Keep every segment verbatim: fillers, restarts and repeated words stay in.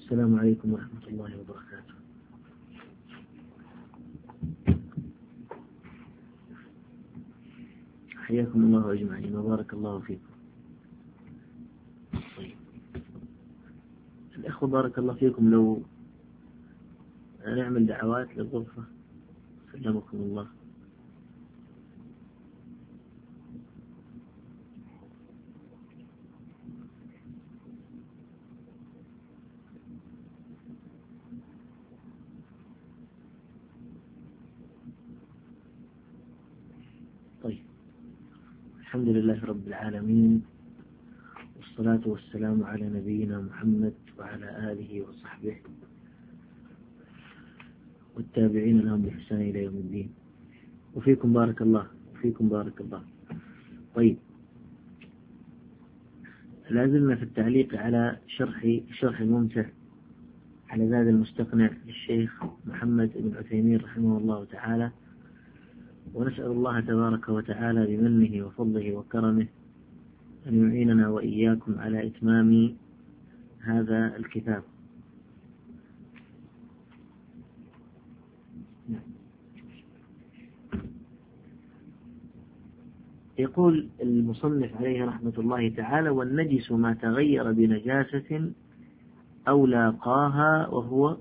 السلام عليكم ورحمة الله وبركاته. حياكم الله أجمعين وبارك الله فيكم. طيب الأخوة بارك الله فيكم، لو نعمل دعوات للغرفة سلمكم الله. طيب الحمد لله رب العالمين، والصلاة والسلام على نبينا محمد وعلى آله وصحبه والتابعين لهم بإحسان إلى يوم الدين. وفيكم بارك الله وفيكم بارك الله. طيب لازلنا في التعليق على شرح شرح الممتع على زاد المستقنع للشيخ محمد بن عثيمين رحمه الله تعالى، ونسأل الله تبارك وتعالى بمنه وفضله وكرمه أن يعيننا وإياكم على إتمام هذا الكتاب. يقول المصنف عليه رحمة الله تعالى: والنجس ما تغير بنجاسة أو لاقاها وهو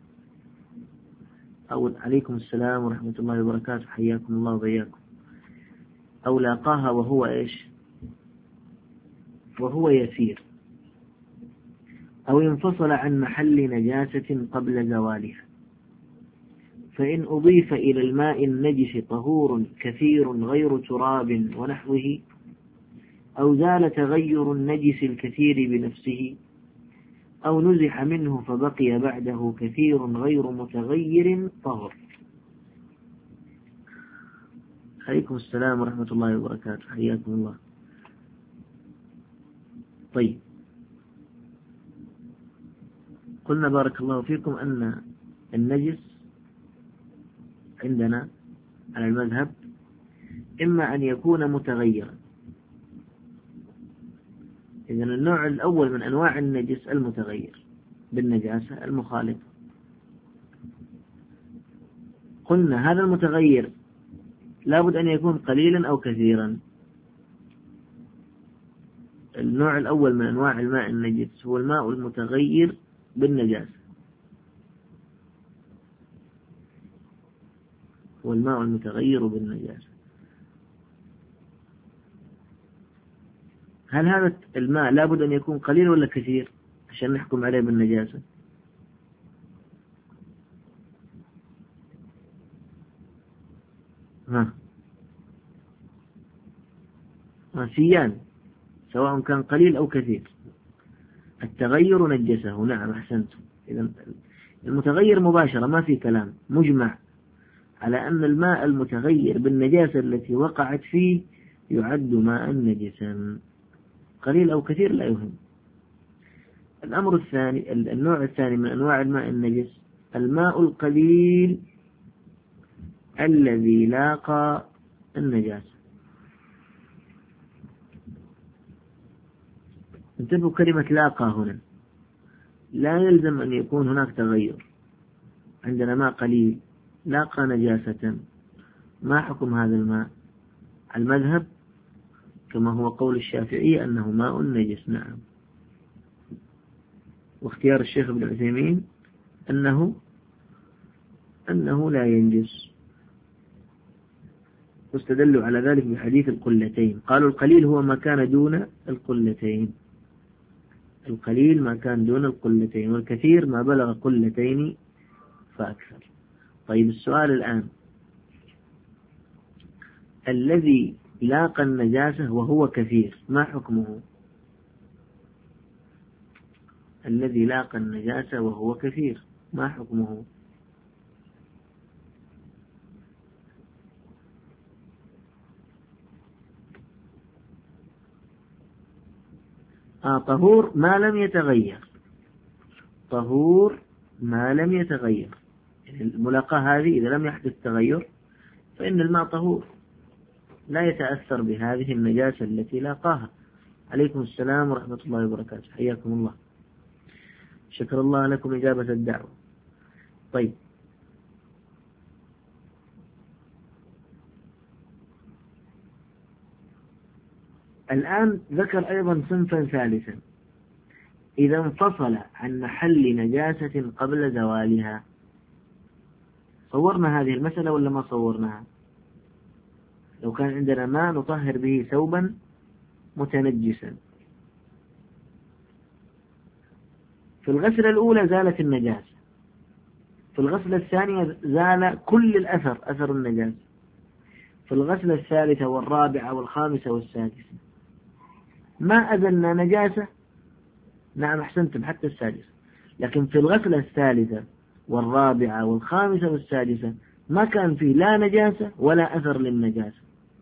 أو عليكم السلام ورحمة الله وبركاته، حياكم الله وبياكم. أو لاقاها وهو إيش؟ وهو يسير، أو انفصل عن محل نجاسة قبل زوالها، فإن أضيف إلى الماء النجس طهور كثير غير تراب ونحوه، أو زال تغير النجس الكثير بنفسه، أو نزح منه فبقي بعده كثير غير متغير طهر. عليكم السلام ورحمة الله وبركاته، حياكم الله. طيب قلنا بارك الله فيكم أن النجس عندنا على المذهب إما أن يكون متغيرا، إذن النوع الأول من أنواع النجس المتغير بالنجاسة المخالطة. قلنا هذا المتغير لابد أن يكون قليلا أو كثيرا. النوع الأول من أنواع الماء النجس هو الماء المتغير بالنجاسة، هو الماء المتغير بالنجاسة. هل هذا الماء لابد أن يكون قليل ولا كثير عشان نحكم عليه بالنجاسة؟ ها سيان، سواء كان قليل أو كثير. التغير نجسه، نعم أحسنتم. إذا المتغير مباشرة ما في كلام، مجمع على أن الماء المتغير بالنجاسة التي وقعت فيه يعد ماء نجسا، قليل أو كثير لا يهم. الأمر الثاني، النوع الثاني من أنواع الماء النجس الماء القليل الذي لاقى النجاسة. انتبهوا كلمة لاقى هنا، لا يلزم أن يكون هناك تغير. عندنا ماء قليل لاقى نجاسة، ما حكم هذا الماء؟ المذهب كما هو قول الشافعي أنه ماء نجس، نعم. واختيار الشيخ ابن عثيمين أنه أنه لا ينجس، واستدلوا على ذلك بحديث القلتين. قالوا القليل هو ما كان دون القلتين، القليل ما كان دون القلتين، والكثير ما بلغ قلتين فأكثر. طيب السؤال الآن، الذي لاقى النجاسة وهو كثير ما حكمه؟ الذي لاقى النجاسة وهو كثير ما حكمه؟ آه طهور ما لم يتغير، طهور ما لم يتغير. الملاقاة هذه إذا لم يحدث تغير فإن الماء طهور لا يتأثر بهذه النجاسة التي لاقاها. عليكم السلام ورحمة الله وبركاته، حياكم الله. شكر الله لكم إجابة الدعوة. طيب، الآن ذكر أيضا صنفا ثالثا، إذا انفصل عن محل نجاسة قبل زوالها. صورنا هذه المسألة ولا ما صورناها؟ لو كان عندنا ماء نطهر به ثوبا متنجسا، في الغسلة الأولى زالت النجاسة، في الغسلة الثانية زال كل الأثر، أثر النجاسة، في الغسلة الثالثة والرابعة والخامسة والسادسة ما أزلنا نجاسة. نعم أحسنتم، حتى السادسة. لكن في الغسلة الثالثة والرابعة والخامسة والسادسة ما كان فيه لا نجاسة ولا أثر للنجاسة.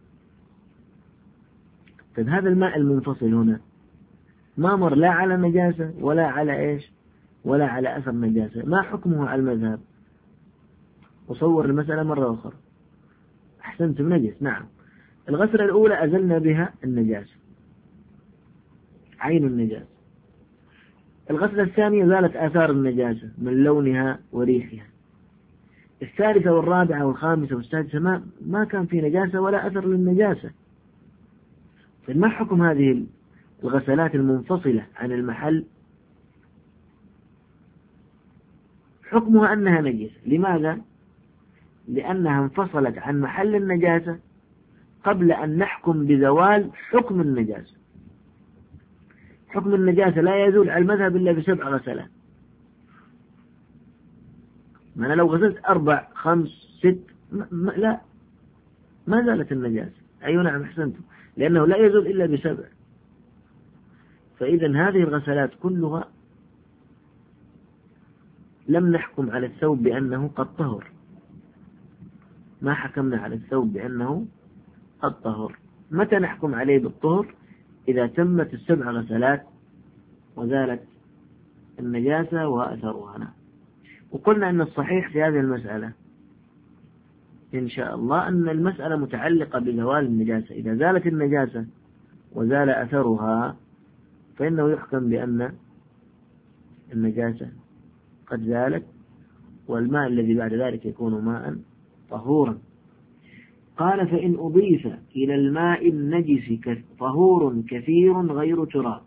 طيب هذا الماء المنفصل هنا ما مر لا على نجاسة ولا على إيش ولا على أثر نجاسة، ما حكمه على المذهب؟ وصور المسألة مرة أخرى. أحسنتم، نجس. نعم، الغسلة الأولى أزلنا بها النجاسة، عين النجاسة. الغسلة الثانية زالت آثار النجاسة من لونها وريحها. الثالثة والرابعة والخامسة والسادسة ما ما كان في نجاسة ولا أثر للنجاسة. فما حكم هذه الغسلات المنفصلة عن المحل؟ حكمها أنها نجسة. لماذا؟ لأنها انفصلت عن محل النجاسة قبل أن نحكم بزوال حكم النجاسة. حكم النجاسة لا يزول على المذهب إلا بسبع غسلات. ما أنا لو غسلت أربع خمس ست ما لا ما زالت النجاسة. أيوة نعم أحسنتم، لأنه لا يزول إلا بسبع. فإذا هذه الغسلات كلها لم نحكم على الثوب بأنه قد طهر، ما حكمنا على الثوب بأنه قد طهر. متى نحكم عليه بالطهر؟ إذا تمت السبع غسلات وزالت النجاسة وأثرها. وقلنا أن الصحيح في هذه المسألة إن شاء الله أن المسألة متعلقة بزوال النجاسة. إذا زالت النجاسة وزال أثرها فإنه يحكم بأن النجاسة قد زالت، والماء الذي بعد ذلك يكون ماء طهورا. قال: فإن أضيف إلى الماء النجس طهور كثير غير تراب.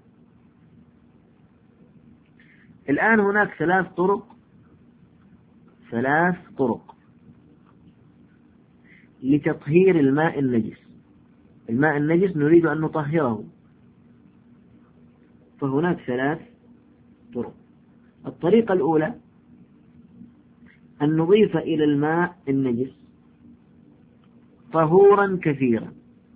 الآن هناك ثلاث طرق ثلاث طرق لتطهير الماء النجس. الماء النجس نريد أن نطهره، فهناك ثلاث طرق. الطريقة الأولى أن نضيف إلى الماء النجس طهورا كثيرا.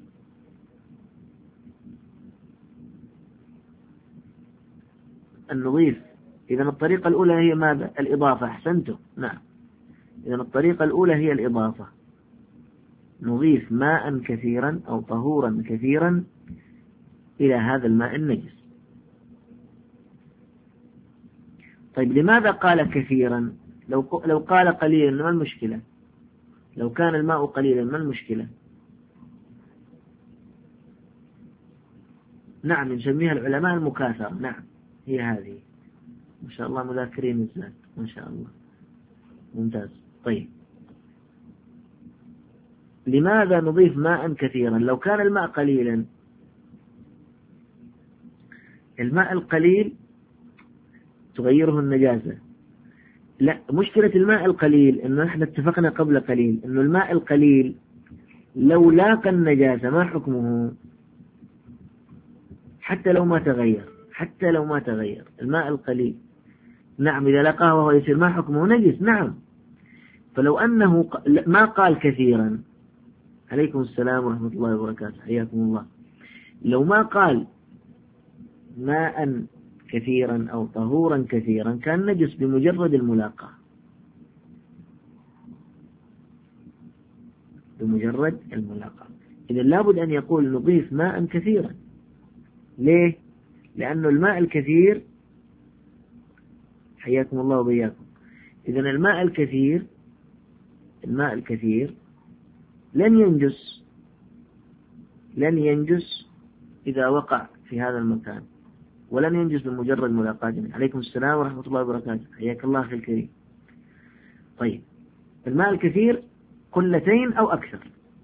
أن نضيف، إذن الطريقة الأولى هي ماذا؟ الإضافة. أحسنتم، نعم. إذن الطريقة الأولى هي الإضافة، نضيف ماء كثيرا أو طهورا كثيرا إلى هذا الماء النجس. طيب لماذا قال كثيرا؟ لو لو قال قليلا ما المشكلة؟ لو كان الماء قليلا ما المشكلة؟ نعم، نسميها العلماء المكاثرة. نعم، هي هذه. ما شاء الله مذاكرين الزاد، ما شاء الله، ممتاز. طيب لماذا نضيف ماء كثيرا؟ لو كان الماء قليلا، الماء القليل تغيره النجاسة. لا، مشكلة الماء القليل إنه احنا اتفقنا قبل قليل إنه الماء القليل لو لاقى النجاسة ما حكمه؟ حتى لو ما تغير، حتى لو ما تغير الماء القليل، نعم، إذا لقاه وهو يصير ما حكمه؟ نجس. نعم. فلو أنه ما قال كثيرا، عليكم السلام ورحمة الله وبركاته، حياكم الله، لو ما قال ماء كثيرا أو طهورا كثيرا كان نجس بمجرد الملاقاة، بمجرد الملاقاة. إذا لابد أن يقول نضيف ماء كثيرا. ليه؟ لأنه الماء الكثير، حياكم الله وبياكم، إذن الماء الكثير الماء الكثير لن ينجس لن ينجس إذا وقع في هذا المكان. ولن ينجس بمجرد ملاقاته. عليكم السلام ورحمة الله وبركاته، حياك الله أخي الكريم. طيب الماء الكثير قلتين أو أكثر،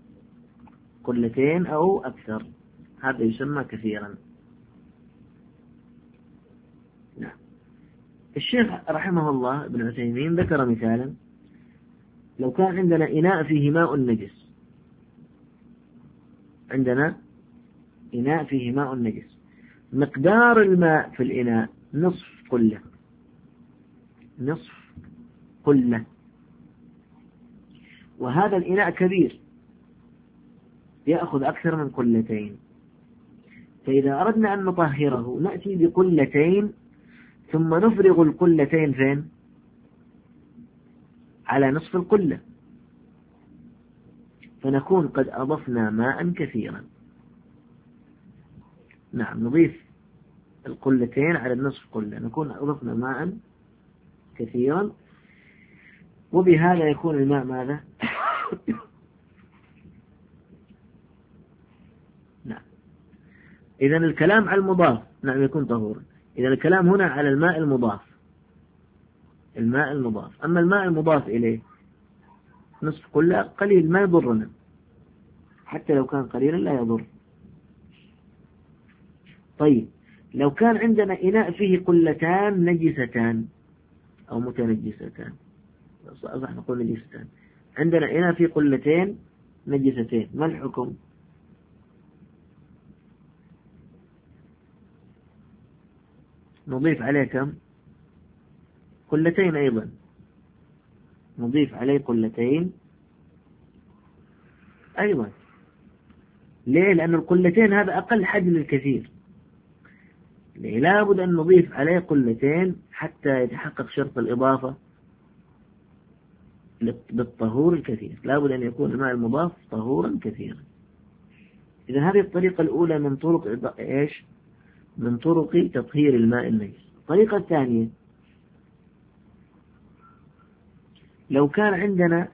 قلتين أو أكثر، هذا يسمى كثيرا. نعم. الشيخ رحمه الله ابن عثيمين ذكر مثالا، لو كان عندنا إناء فيه ماء نجس، عندنا إناء فيه ماء نجس، مقدار الماء في الإناء نصف قلة، نصف قلة، وهذا الإناء كبير يأخذ أكثر من قلتين، فإذا أردنا أن نطهره نأتي بقلتين ثم نفرغ القلتين فين؟ على نصف القلة، فنكون قد أضفنا ماء كثيرا. نعم، نضيف القلتين على النصف قلة، نكون أضفنا ماء كثيرا، وبهذا يكون الماء ماذا؟ نعم. إذا الكلام على المضاف نعم يكون طهورا. إذا الكلام هنا على الماء المضاف، الماء المضاف. أما الماء المضاف إليه نصف قلة قليل ما يضرنا، حتى لو كان قليلا لا يضر. طيب لو كان عندنا إناء فيه قلتان نجستان أو متنجستان، صح نقول نجستان، عندنا إناء فيه قلتين نجستين، ما الحكم؟ نضيف عليه كم؟ قلتين أيضا، نضيف عليه قلتين أيضا. ليه؟ لأن القلتين هذا أقل حد للكثير، لا بد أن نضيف عليه قلتين حتى يتحقق شرط الإضافة بالطهور الكثير، لا بد أن يكون الماء المضاف طهورا كثيرا. إذا هذه الطريقة الأولى من طرق إيش؟ من طرق تطهير الماء النجس. الطريقة الثانية، لو كان عندنا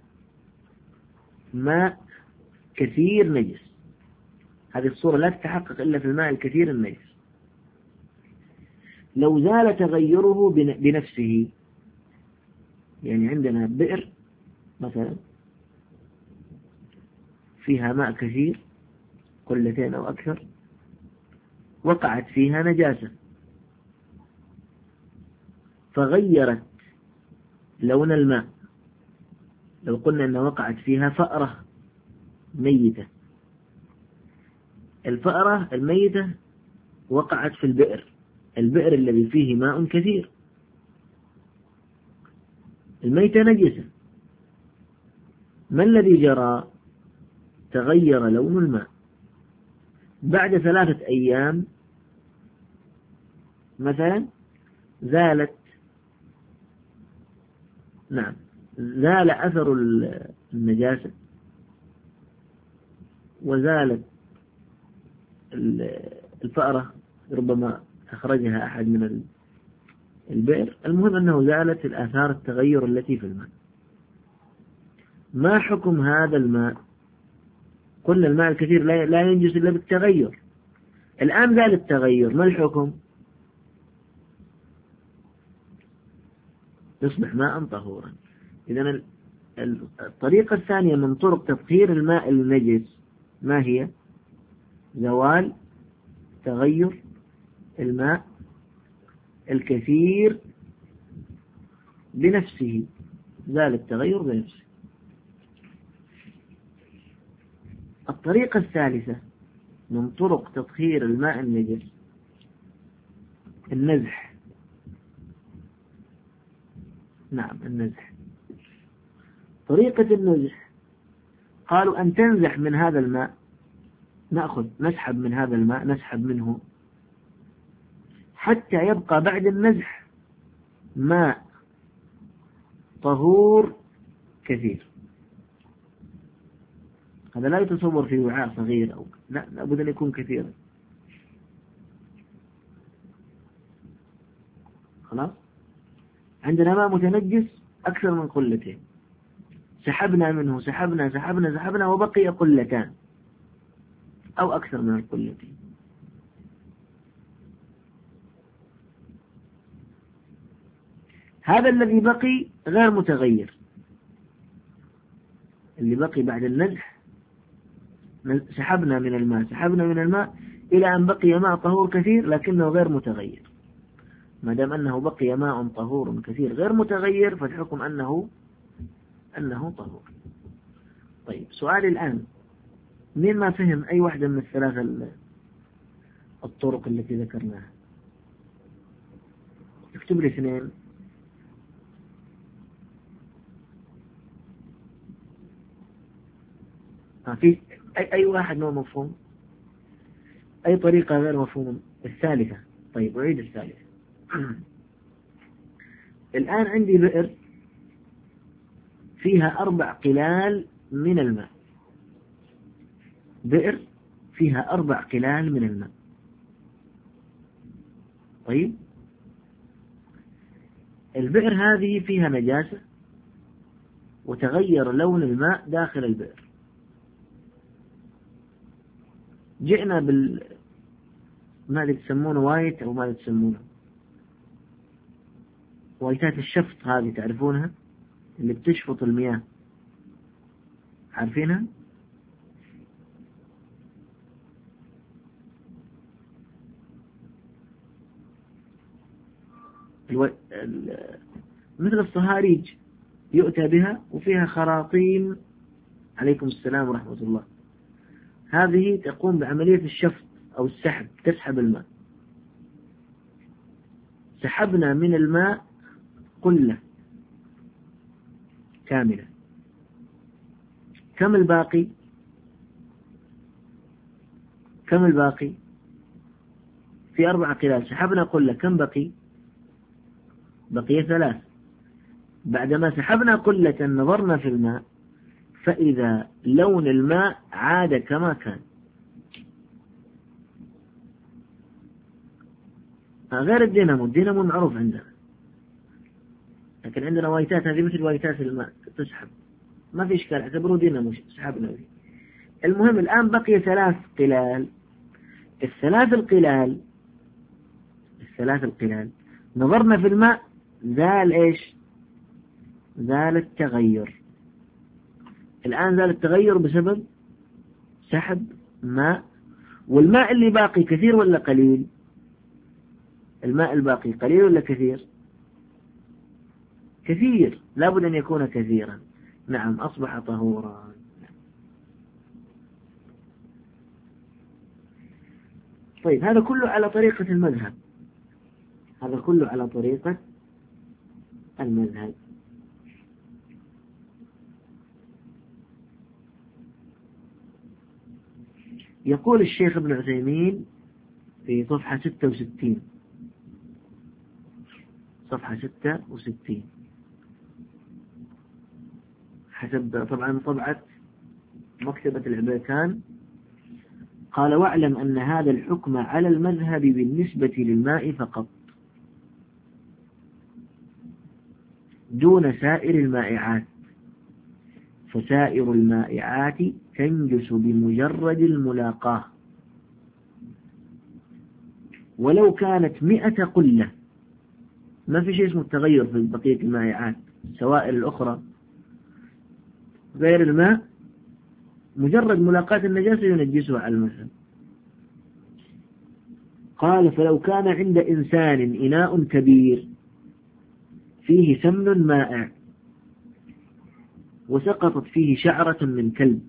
ماء كثير نجس، هذه الصورة لا تتحقق إلا في الماء الكثير النجس، لو زال تغيره بنفسه، يعني عندنا بئر مثلا فيها ماء كثير قلتين أو أكثر، وقعت فيها نجاسة فغيرت لون الماء، لو قلنا أن وقعت فيها فأرة ميتة، الفأرة الميتة وقعت في البئر، البئر الذي فيه ماء كثير، الميتة نجسة، ما الذي جرى؟ تغير لون الماء بعد ثلاثة أيام مثلا، زالت نعم زال أثر النجاسة وزالت الفأرة، ربما أخرجها أحد من البئر، المهم أنه زالت الآثار التغير التي في الماء. ما حكم هذا الماء؟ قلنا الماء الكثير لا ينجس إلا بالتغير، الآن زال التغير، ما الحكم؟ يصبح ماء طهورا. إذن الطريقة الثانية من طرق تطهير الماء النجس ما هي؟ زوال تغير الماء الكثير بنفسه، زال التغير بنفسه. الطريقة الثالثة من طرق تطهير الماء النجس النزح. نعم النزح. طريقة النزح قالوا أن تنزح من هذا الماء، نأخذ نسحب من هذا الماء، نسحب منه حتى يبقى بعد النزح ماء طهور كثير. هذا لا يتصور في وعاء صغير أو لا، لابد أن يكون كثيرا. خلاص، عندنا ماء متنجس أكثر من قلتين، سحبنا منه سحبنا سحبنا سحبنا وبقي قلتان أو أكثر من القلتين، هذا الذي بقي غير متغير، اللي بقي بعد النزح سحبنا من الماء سحبنا من الماء إلى أن بقي ماء طهور كثير لكنه غير متغير. ما دام أنه بقي ماء طهور كثير غير متغير فالحكم أنه أنه طهور. طيب سؤالي الآن، مين ما فهم أي واحدة من الثلاث الطرق التي ذكرناها؟ اكتب لي اثنين. في أي, أي واحد ما مفهوم؟ أي طريقة غير مفهوم؟ الثالثة. طيب أعيد الثالثة. الآن عندي بئر فيها أربع قلال من الماء، بئر فيها أربع قلال من الماء. طيب البئر هذه فيها نجاسة وتغير لون الماء داخل البئر. جئنا بال ماذا تسمونه وايت أو ماذا تسمونه وايتات الشفط، هذه تعرفونها اللي بتشفط المياه، عارفينها؟ الو... ال... مثل الصهاريج يؤتى بها وفيها خراطيم. عليكم السلام ورحمة الله. هذه تقوم بعملية الشفط أو السحب، تسحب الماء. سحبنا من الماء قلة كاملة. كم الباقي؟ كم الباقي؟ في أربع قلال سحبنا قلة، كم بقي؟ بقي ثلاث. بعدما سحبنا قلة نظرنا في الماء فإذا لون الماء عاد كما كان، غير الدينامو. الدينامو معروف عندنا، لكن عندنا وايتات، هذه مثل وايتات الماء تسحب، ما في إشكال، اعتبروه دينامو سحبنا فيه. المهم الآن بقي ثلاث قلال. الثلاث القلال الثلاث القلال نظرنا في الماء زال إيش؟ زال التغير. الآن زال التغير بسبب سحب ماء. والماء اللي باقي كثير ولا قليل؟ الماء الباقي قليل ولا كثير؟ كثير، لابد أن يكون كثيرا. نعم أصبح طهورا. طيب هذا كله على طريقة المذهب، هذا كله على طريقة المذهب. يقول الشيخ ابن عثيمين في صفحة ستة وستين، صفحة ستة وستين حسب طبعا طبعة مكتبة العبيكان، قال: واعلم أن هذا الحكم على المذهب بالنسبة للماء فقط دون سائر المائعات، فسائر المائعات تنجس بمجرد الملاقاة، ولو كانت مئة قلة. ما في شيء اسمه التغير في بقية المائعات، السوائل الأخرى غير الماء مجرد ملاقاة النجاسة ينجسها على المذهب. قال: فلو كان عند إنسان إناء كبير فيه سمن مائع وسقطت فيه شعرة من كلب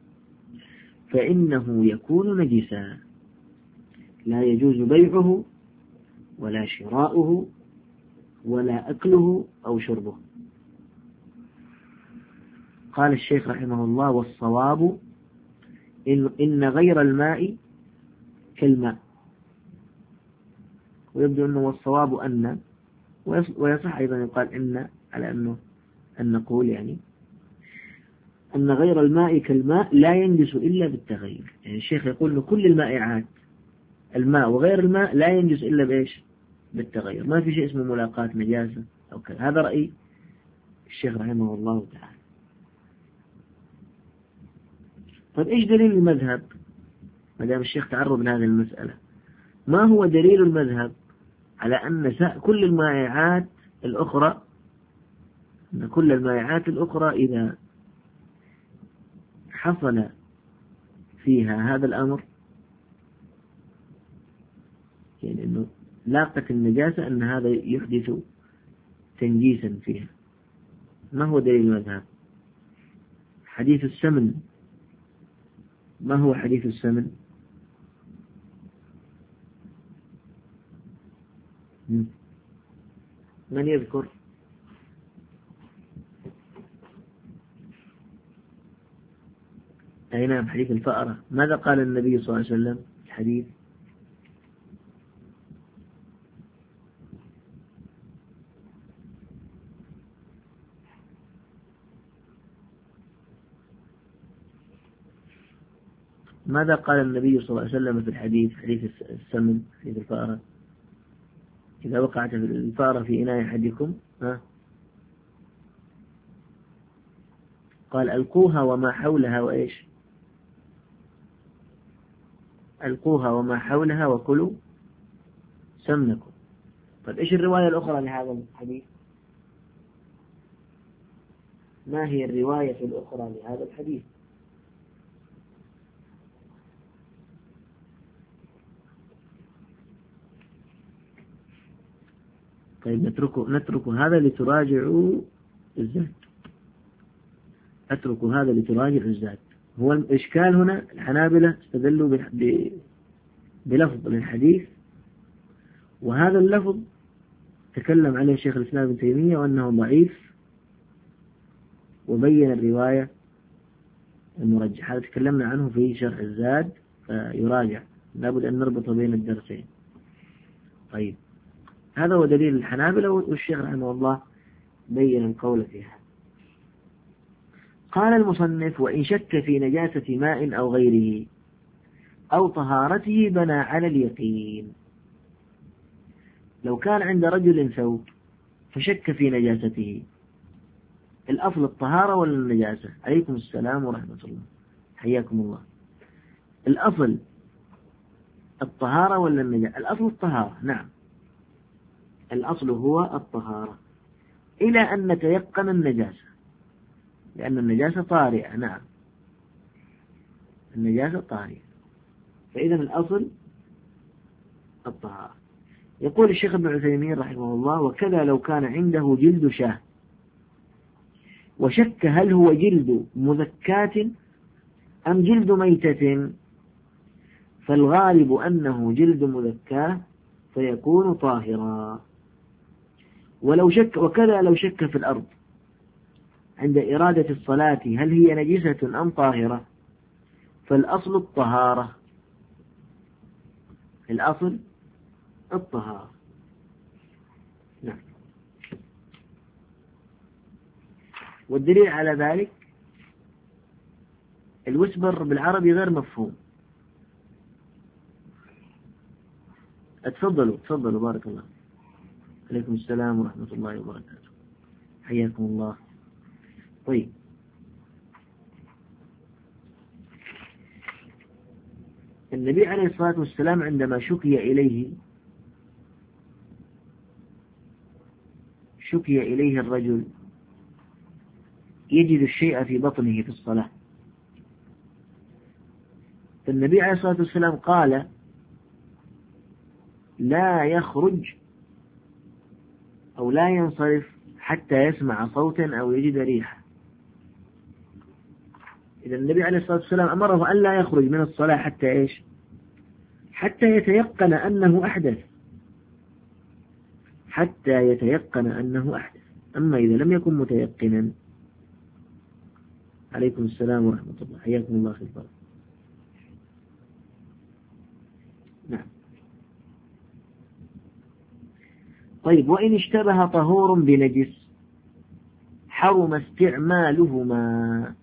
فإنه يكون نجسا، لا يجوز بيعه ولا شراؤه ولا أكله أو شربه. قال الشيخ رحمه الله: والصواب إن, إن غير الماء كالماء. ويبدو أنه والصواب أن، ويصح أيضا يقال إن، على أنه أن نقول يعني أن غير الماء كالماء لا ينجس إلا بالتغير. يعني الشيخ يقول أن كل المائعات الماء وغير الماء لا ينجس إلا بإيش؟ بالتغير. ما في شيء اسمه ملاقاة نجاسة أو كذا. هذا رأي الشيخ رحمه الله تعالى. طيب إيش دليل المذهب؟ ما دام الشيخ تعرض لهذه المسألة، ما هو دليل المذهب على أن كل المائعات الأخرى أن كل المائعات الأخرى إذا حصل فيها هذا الأمر، يعني أنه لاقت النجاسة، أن هذا يحدث تنجيسا فيها. ما هو دليل المذهب؟ حديث السمن. ما هو حديث السمن؟ من يذكر؟ أي نعم، حديث الفأرة. ماذا قال النبي صلى الله عليه وسلم في الحديث؟ ماذا قال النبي صلى الله عليه وسلم في الحديث، حديث السمن، حديث الفأرة؟ إذا وقعت الفأرة في إناء أحدكم ها قال ألقوها وما حولها وإيش؟ ألقوها وما حولها وكلوا سمنكم. طيب إيش الرواية الأخرى لهذا الحديث؟ ما هي الرواية الأخرى لهذا الحديث؟ طيب نتركه نترك هذا لتراجعوا الزاد. أترك هذا لتراجعوا الزاد. هو الإشكال هنا الحنابلة استدلوا بلفظ للحديث، وهذا اللفظ تكلم عليه شيخ الإسلام ابن تيمية وأنه ضعيف، وبين الرواية المرجح. هذا تكلمنا عنه في شرح الزاد، فيراجع، لابد أن نربط بين الدرسين. طيب هذا هو دليل الحنابلة، والشيخ رحمه الله بين القول فيها. قال المصنف: وإن شك في نجاسة ماء أو غيره أو طهارته بنى على اليقين. لو كان عند رجل ثوب فشك في نجاسته، الأصل الطهارة ولا النجاسة؟ عليكم السلام ورحمة الله، حياكم الله. الأصل الطهارة ولا النجاسة؟ الأصل الطهارة، نعم، الأصل هو الطهارة إلى أن نتيقن النجاسة، لأن النجاسة طارئة. نعم، النجاسة طارئة، فإذا الأصل الطهارة. يقول الشيخ ابن عثيمين رحمه الله: وكذا لو كان عنده جلد شاة وشك هل هو جلد مذكاة أم جلد ميتة، فالغالب أنه جلد مذكاة فيكون طاهرا. ولو شك وكذا لو شك في الأرض عند إرادة الصلاة هل هي نجسة أم طاهرة، فالأصل الطهارة. الأصل الطهارة، نعم. والدليل على ذلك الوسبر بالعربي غير مفهوم. اتفضلوا تفضلوا، بارك الله. عليكم السلام ورحمة الله وبركاته، حياكم الله. طيب، النبي عليه الصلاة والسلام عندما شكي إليه شكي إليه الرجل يجد الشيء في بطنه في الصلاة، فالنبي عليه الصلاة والسلام قال: لا يخرج أو لا ينصرف حتى يسمع صوتا أو يجد ريحة. إذا النبي عليه الصلاة والسلام أمره أن لا يخرج من الصلاة حتى إيش؟ حتى يتيقن أنه أحدث، حتى يتيقن أنه أحدث. أما إذا لم يكن متيقنا، عليكم السلام ورحمة الله، حياكم الله خير. نعم. طيب، وإن اشتبه طهور بنجس حرم استعمالهما.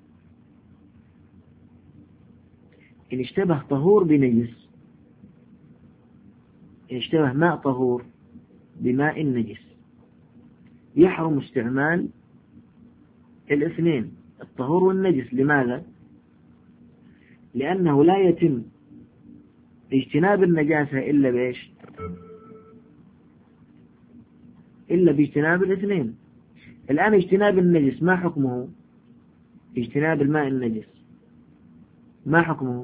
إن اشتبه طهور بنجس، إن اشتبه ماء طهور بماء نجس، يحرم استعمال الاثنين، الطهور والنجس. لماذا؟ لأنه لا يتم اجتناب النجاسة إلا بإيش؟ إلا باجتناب الاثنين. الآن اجتناب النجس ما حكمه؟ اجتناب الماء النجس ما حكمه؟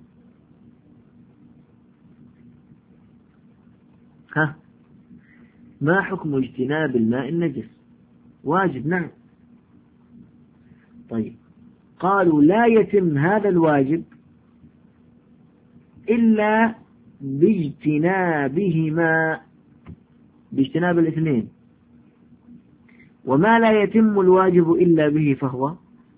ها، ما حكم اجتناب الماء النجس؟ واجب، نعم. طيب، قالوا لا يتم هذا الواجب إلا باجتنابهما، باجتناب الاثنين. وما لا يتم الواجب إلا به فهو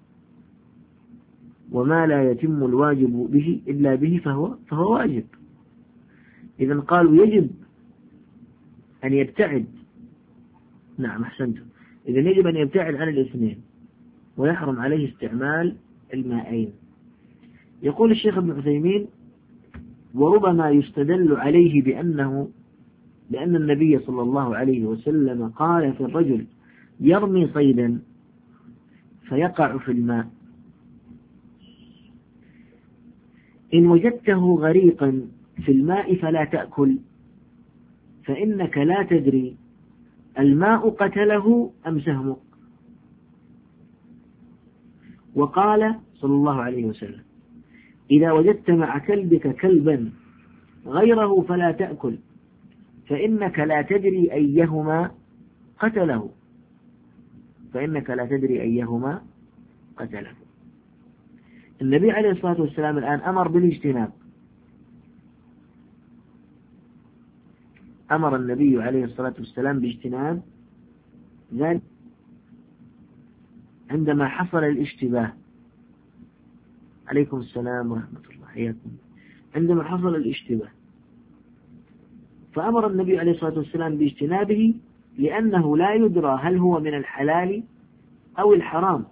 وما لا يتم الواجب به إلا به فهو فهو واجب. إذن قالوا يجب أن يبتعد، نعم أحسنتم، إذن يجب أن يبتعد عن الاثنين ويحرم عليه استعمال الماءين. يقول الشيخ ابن عثيمين: وربما يستدل عليه بأنه لأن النبي صلى الله عليه وسلم قال في الرجل يرمي صيدا فيقع في الماء: إن وجدته غريقا في الماء فلا تأكل، فإنك لا تدري الماء قتله أم سهمك. وقال صلى الله عليه وسلم: إذا وجدت مع كلبك كلبا غيره فلا تأكل، فإنك لا تدري أيهما قتله فإنك لا تدري أيهما قتله. النبي عليه الصلاة والسلام الآن أمر بالاجتناب، أمر النبي عليه الصلاة والسلام باجتناب ذلك عندما حصل الاشتباه. عليكم السلام ورحمة الله، حياكم. عندما حصل الاشتباه فأمر النبي عليه الصلاة والسلام باجتنابه، لأنه لا يدرى هل هو من الحلال أو الحرام.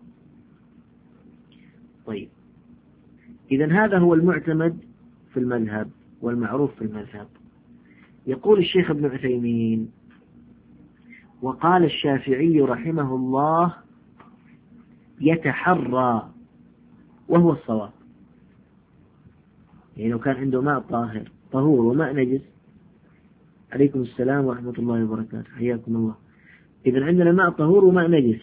طيب، إذن هذا هو المعتمد في المذهب والمعروف في المذهب. يقول الشيخ ابن عثيمين: وقال الشافعي رحمه الله: يتحرى، وهو الصواب. يعني لو كان عنده ماء طاهر طهور وماء نجس. عليكم السلام ورحمة الله وبركاته، حياكم الله. إذن عندنا ماء طهور وماء نجس.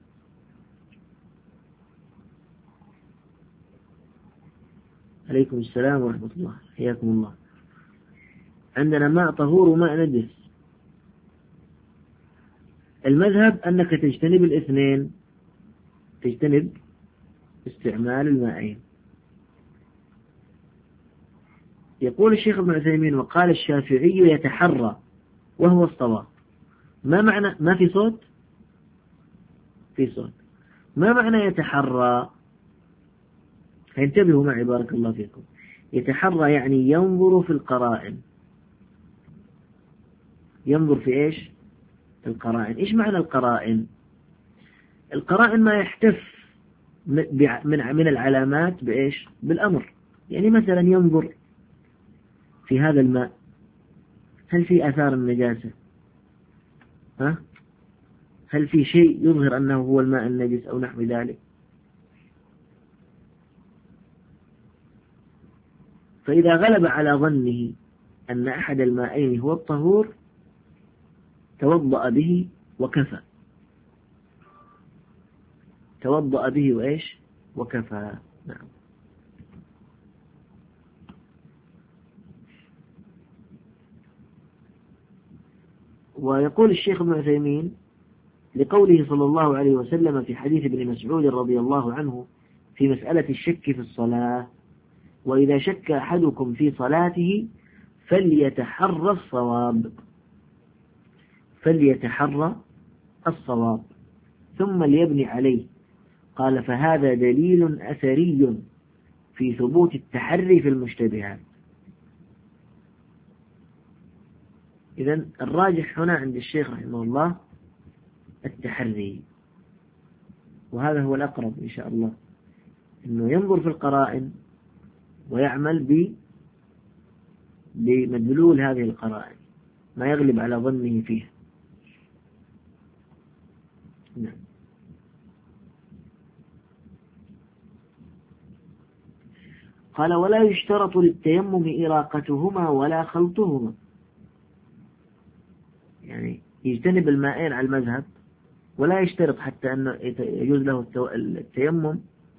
عليكم السلام ورحمة الله، حياكم الله. عندنا ماء طهور وماء نجس. المذهب أنك تجتنب الاثنين، تجتنب استعمال الماءين. يقول الشيخ ابن عثيمين: وقال الشافعي يتحرى، وهو الصواب. ما معنى؟ ما في صوت؟ في صوت. ما معنى يتحرى؟ فانتبهوا معي بارك الله فيكم. يتحرى يعني ينظر في القرائن. ينظر في إيش؟ القرائن. إيش معنى القرائن؟ القرائن ما يحتف من من العلامات بإيش؟ بالأمر. يعني مثلا ينظر في هذا الماء هل في آثار النجاسة؟ ها؟ هل في شيء يظهر أنه هو الماء النجس أو نحو ذلك؟ فإذا غلب على ظنه أن أحد المائين هو الطهور توضأ به وكفى. توضأ به وإيش؟ وكفى. نعم. ويقول الشيخ ابن عثيمين: لقوله صلى الله عليه وسلم في حديث ابن مسعود رضي الله عنه في مسألة الشك في الصلاة: وإذا شك أحدكم في صلاته فليتحرى الصواب فليتحرى الصواب ثم ليبني عليه. قال: فهذا دليل أثري في ثبوت التحري في المشتبهات. إذن الراجح هنا عند الشيخ رحمه الله التحري، وهذا هو الأقرب إن شاء الله، أنه ينظر في القرائن ويعمل ب بمدلول هذه القرائن، ما يغلب على ظنه فيها. نعم. قال: ولا يشترط للتيمم إراقتهما ولا خلطهما. يعني يجتنب المائين على المذهب، ولا يشترط حتى أنه يجوز له التيمم،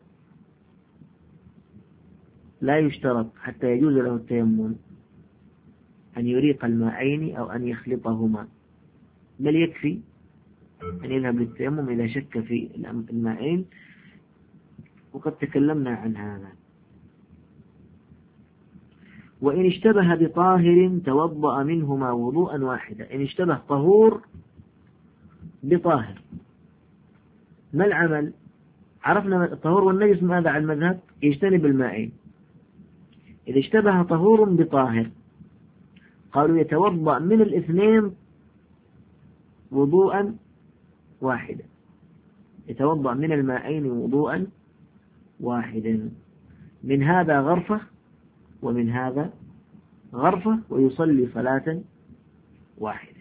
لا يشترط حتى يجوز له التيمم أن يريق المائين أو أن يخلطهما، بل يكفي أن يذهب للتيمم إذا شك في المائين، وقد تكلمنا عن هذا. وإن اشتبه بطاهر توضأ منهما وضوءا واحدا. إن اشتبه طهور بطاهر، ما العمل؟ عرفنا الطهور والنجس ماذا على المذهب؟ يجتنب المائين. إذا اشتبه طهور بطاهر قالوا يتوضأ من الاثنين وضوءا واحدا، يتوضأ من المائين وضوءا واحدا، من هذا غرفة ومن هذا غرفة، ويصلي صلاة واحدة.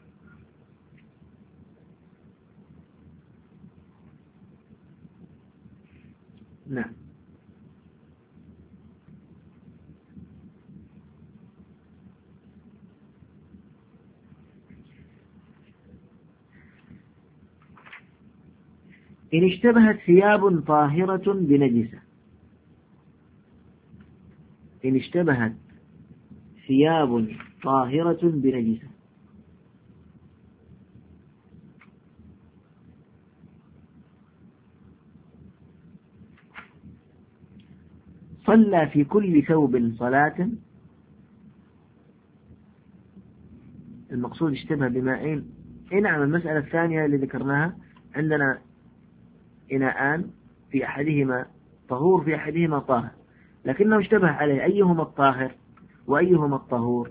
نعم. إن اشتبهت ثياب طاهرة بنجسة. إن اشتبهت ثياب طاهرة بنجسة، صلى في كل ثوب صلاة. المقصود اشتبه بمائين. إيه نعم، المسألة الثانية اللي ذكرناها عندنا إناءان في أحدهما طهور في أحدهما طاهر، لكنه اشتبه عليه أيهما الطاهر وأيهما الطهور،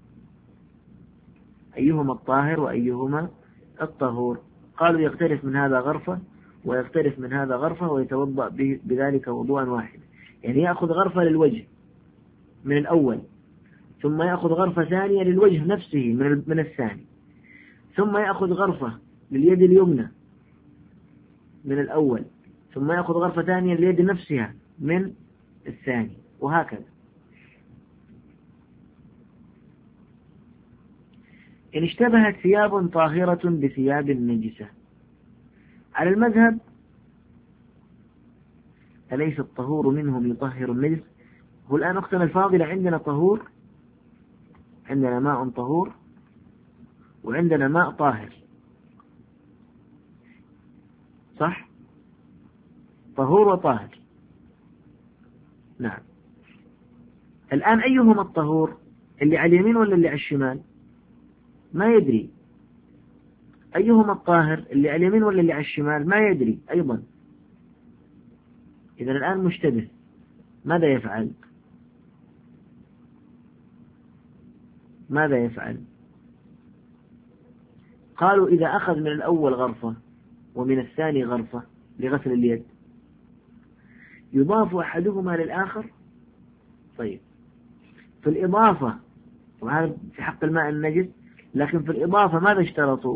أيهما الطاهر وأيهما الطهور. قالوا يختلف من هذا غرفة ويختلف من هذا غرفة، ويتوضأ بذلك وضوءا واحد. يعني يأخذ غرفة للوجه من الأول، ثم يأخذ غرفة ثانية للوجه نفسه من من الثاني، ثم يأخذ غرفة لليد اليمنى من الأول، ثم يأخذ غرفة ثانية لليد نفسها من الثاني، وهكذا. إن اشتبهت ثياب طاهرة بثياب نجسة، على المذهب أليس الطهور منهم يطهر النجس؟ هو الآن أختنا الفاضلة عندنا طهور، عندنا ماء طهور وعندنا ماء طاهر، صح؟ طهور وطاهر. نعم. الآن أيهما الطهور، اللي على اليمين ولا اللي على الشمال؟ ما يدري. أيهما الطاهر، اللي على اليمين ولا اللي على الشمال؟ ما يدري أيضا. إذا الآن مشتبه، ماذا يفعل؟ ماذا يفعل؟ قالوا إذا أخذ من الأول غرفة ومن الثاني غرفة لغسل اليد، يضاف أحدهما للآخر. طيب، في الإضافة، وهذا في حق الماء النجس، لكن في الإضافة ماذا اشترطوا؟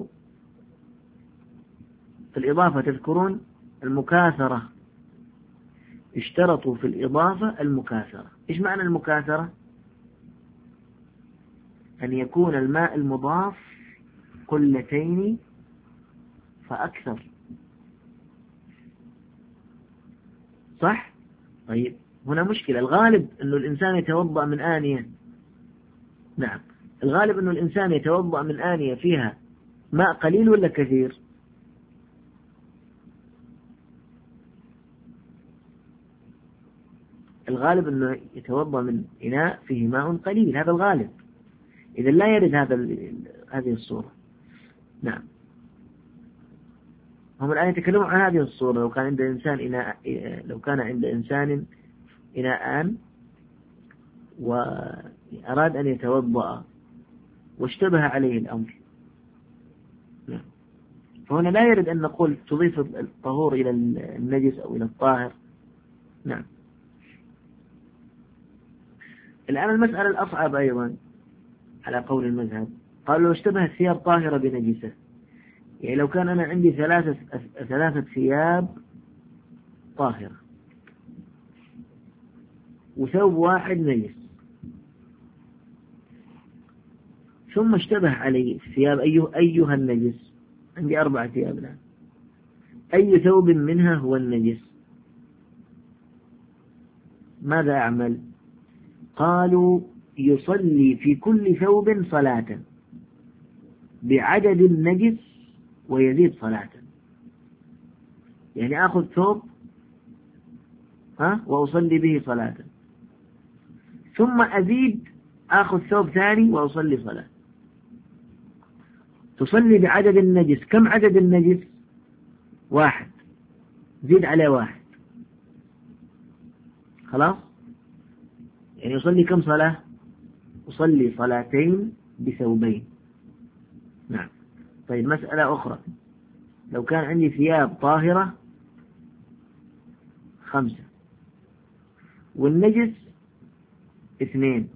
في الإضافة تذكرون المكاثرة، اشترطوا في الإضافة المكاثرة. إيش معنى المكاثرة؟ أن يكون الماء المضاف قلتين فأكثر، صح؟ طيب، هنا مشكلة. الغالب أنه الإنسان يتوضأ من آنية، نعم، الغالب أنه الإنسان يتوضأ من آنية فيها ماء قليل ولا كثير؟ الغالب أنه يتوضأ من إناء فيه ماء قليل، هذا الغالب. إذا لا يرد هذا هذه الصورة. نعم. هم الآن يتكلمون عن هذه الصورة. لو كان عند إنسان إناء، لو كان عند إنسان إناءان وأراد أن يتوضأ واشتبه عليه الأمر، نعم، فهنا لا يرد أن نقول تضيف الطهور إلى النجس أو إلى الطاهر. نعم. الآن المسألة الأصعب أيضا على قول المذهب، قال لو اشتبهت ثياب طاهرة بنجسة، يعني لو كان أنا عندي ثلاثة ثلاثة ثياب طاهرة وثوب واحد نجس، ثم اشتبه علي الثياب أيه أيها النجس، عندي أربعة ثياب الآن، أي ثوب منها هو النجس؟ ماذا أعمل؟ قالوا يصلي في كل ثوب صلاة بعدد النجس ويزيد صلاة. يعني أخذ ثوب ها وأصلي به صلاة، ثم أزيد أخذ ثوب ثاني وأصلي صلاة. تصلي بعدد النجس، كم عدد النجس؟ واحد، زيد عليه واحد، خلاص. يعني يصلي كم صلاة؟ أصلي صلاتين بثوبين. نعم. طيب مسألة أخرى، لو كان عندي ثياب طاهرة خمسة والنجس اثنين،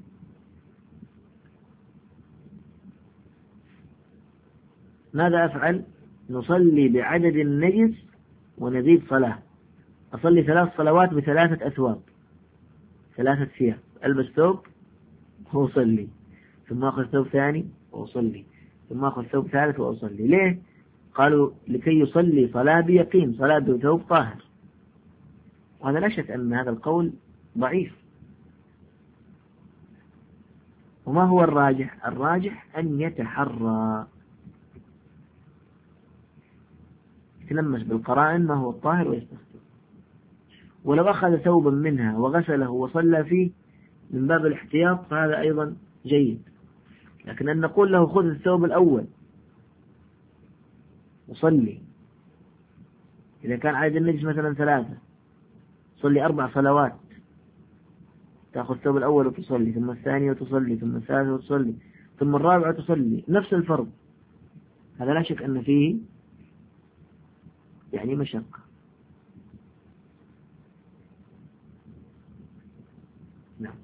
ماذا أفعل؟ نصلي بعدد النجس ونزيد صلاة. أصلي ثلاث صلوات بثلاثة أثواب، ثلاثة ثياب، ألبس ثوب وأصلي، ثم أخذ ثوب ثاني وأصلي، ثم أخذ ثوب ثالث وأصلي. ليه؟ قالوا لكي يصلي صلاة بيقين، صلاة بثوب طاهر. وهذا لا شك أن هذا القول ضعيف. وما هو الراجح؟ الراجح أن يتحرى، يتلمس بالقرائن ما هو الطاهر ويستخدم. ولو أخذ ثوبا منها وغسله وصلى فيه من باب الاحتياط فهذا أيضا جيد، لكن أن نقول له خذ الثوب الأول وصلي، إذا كان عدد النجس مثلا ثلاثة صلي أربع صلوات، تأخذ الثوب الأول وتصلي، ثم الثانية وتصلي، ثم الثالثة وتصلي، ثم الرابعة وتصلي، نفس الفرض، هذا لا شك أن فيه يعني مشقة. نعم.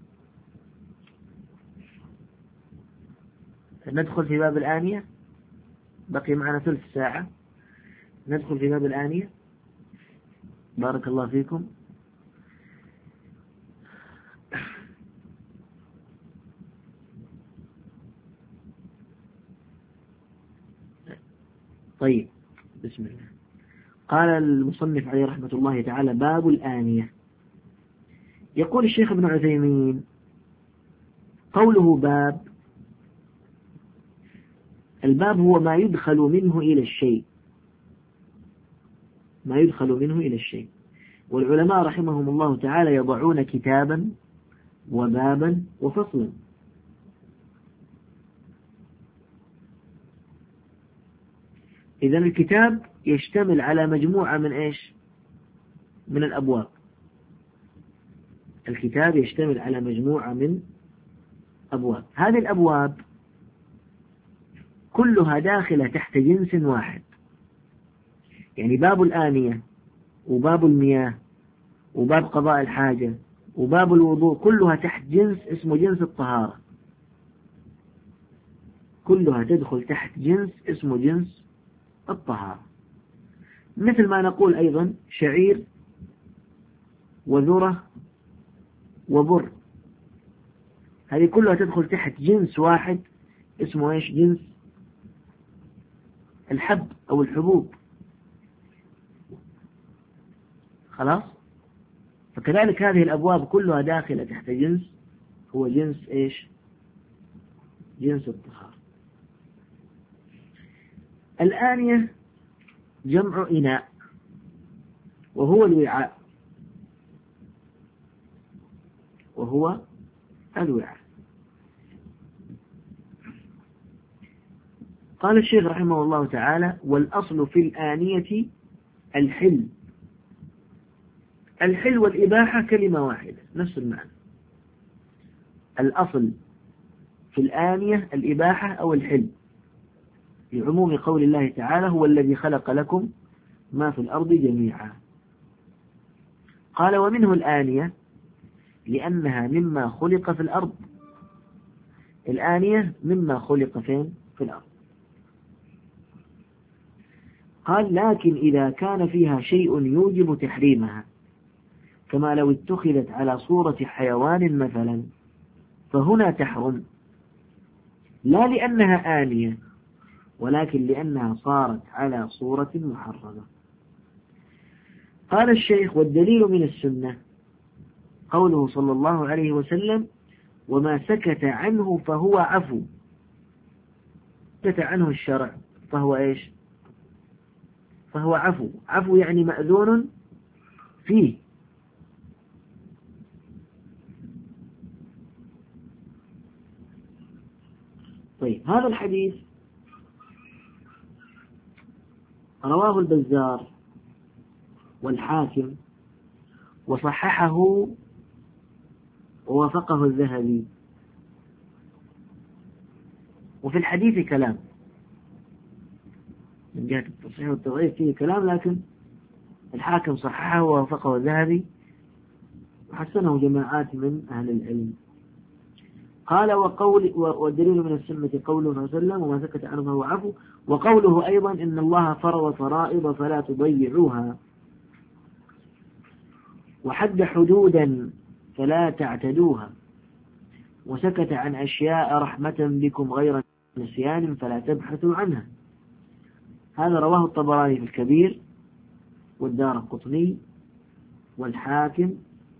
ندخل في باب الآنية، بقي معنا ثلث ساعة، ندخل في باب الآنية. بارك الله فيكم. طيب بسم الله. قال المصنف عليه رحمة الله تعالى: باب الآنية. يقول الشيخ ابن عثيمين: قوله باب، الباب هو ما يدخل منه إلى الشيء، ما يدخل منه إلى الشيء. والعلماء رحمهم الله تعالى يضعون كتابا وبابا وفصلا. إذا الكتاب يشتمل على مجموعة من إيش؟ من الأبواب. الكتاب يشتمل على مجموعة من أبواب، هذه الأبواب كلها داخلة تحت جنس واحد. يعني باب الآنية وباب المياه وباب قضاء الحاجة وباب الوضوء كلها تحت جنس اسمه جنس الطهارة، كلها تدخل تحت جنس اسمه جنس الطهارة. مثل ما نقول أيضا شعير وذرة وبر، هذه كلها تدخل تحت جنس واحد اسمه ايش؟ جنس الحب أو الحبوب. خلاص؟ فكذلك هذه الأبواب كلها داخلة تحت جنس هو جنس ايش؟ جنس الطهارة. الآنية جمع إناء وهو الوعاء، وهو الوعاء. قال الشيخ رحمه الله تعالى: والأصل في الآنية الحل. الحل والإباحة كلمة واحدة، نفس المعنى. الأصل في الآنية الإباحة أو الحل، لعموم قول الله تعالى: هو الذي خلق لكم ما في الأرض جميعا. قال: ومنه الآنية لأنها مما خلق في الأرض. الآنية مما خلق فين؟ في الأرض. قال: لكن إذا كان فيها شيء يوجب تحريمها، كما لو اتخذت على صورة حيوان مثلا، فهنا تحرم. لا لأنها آنية، ولكن لأنها صارت على صورة محرمة. قال الشيخ: والدليل من السنة قوله صلى الله عليه وسلم: وما سكت عنه فهو عفو. سكت عنه الشرع فهو إيش؟ فهو عفو. عفو يعني مأذون فيه. طيب، هذا الحديث رواه البزار والحاكم وصححه ووافقه الذهبي. وفي الحديث كلام من جهة التصحيح والتضعيف، فيه كلام، لكن الحاكم صححه ووافقه الذهبي وحسنه جماعات من أهل العلم. قال: وقول والدليل من السنة قوله صلى الله عليه وسلم: وما سكت عنه فهو عفو. وقوله أيضا: إن الله فرض فرائض فلا تضيعوها، وحد حدودا فلا تعتدوها، وسكت عن أشياء رحمة بكم غير نسيان فلا تبحثوا عنها. هذا رواه الطبراني في الكبير والدارقطني والحاكم.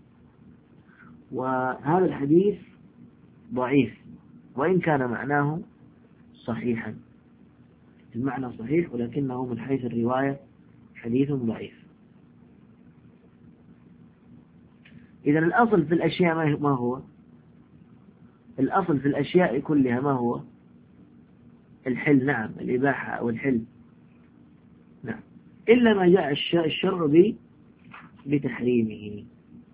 وهذا الحديث ضعيف وإن كان معناه صحيحا، المعنى صحيح، ولكنه من حيث الرواية حديث ضعيف. إذا الأصل في الأشياء ما هو؟ الأصل في الأشياء كلها ما هو؟ الحل. نعم، الإباحة أو الحل. نعم، إلا ما جاء الشرع بتحريمه.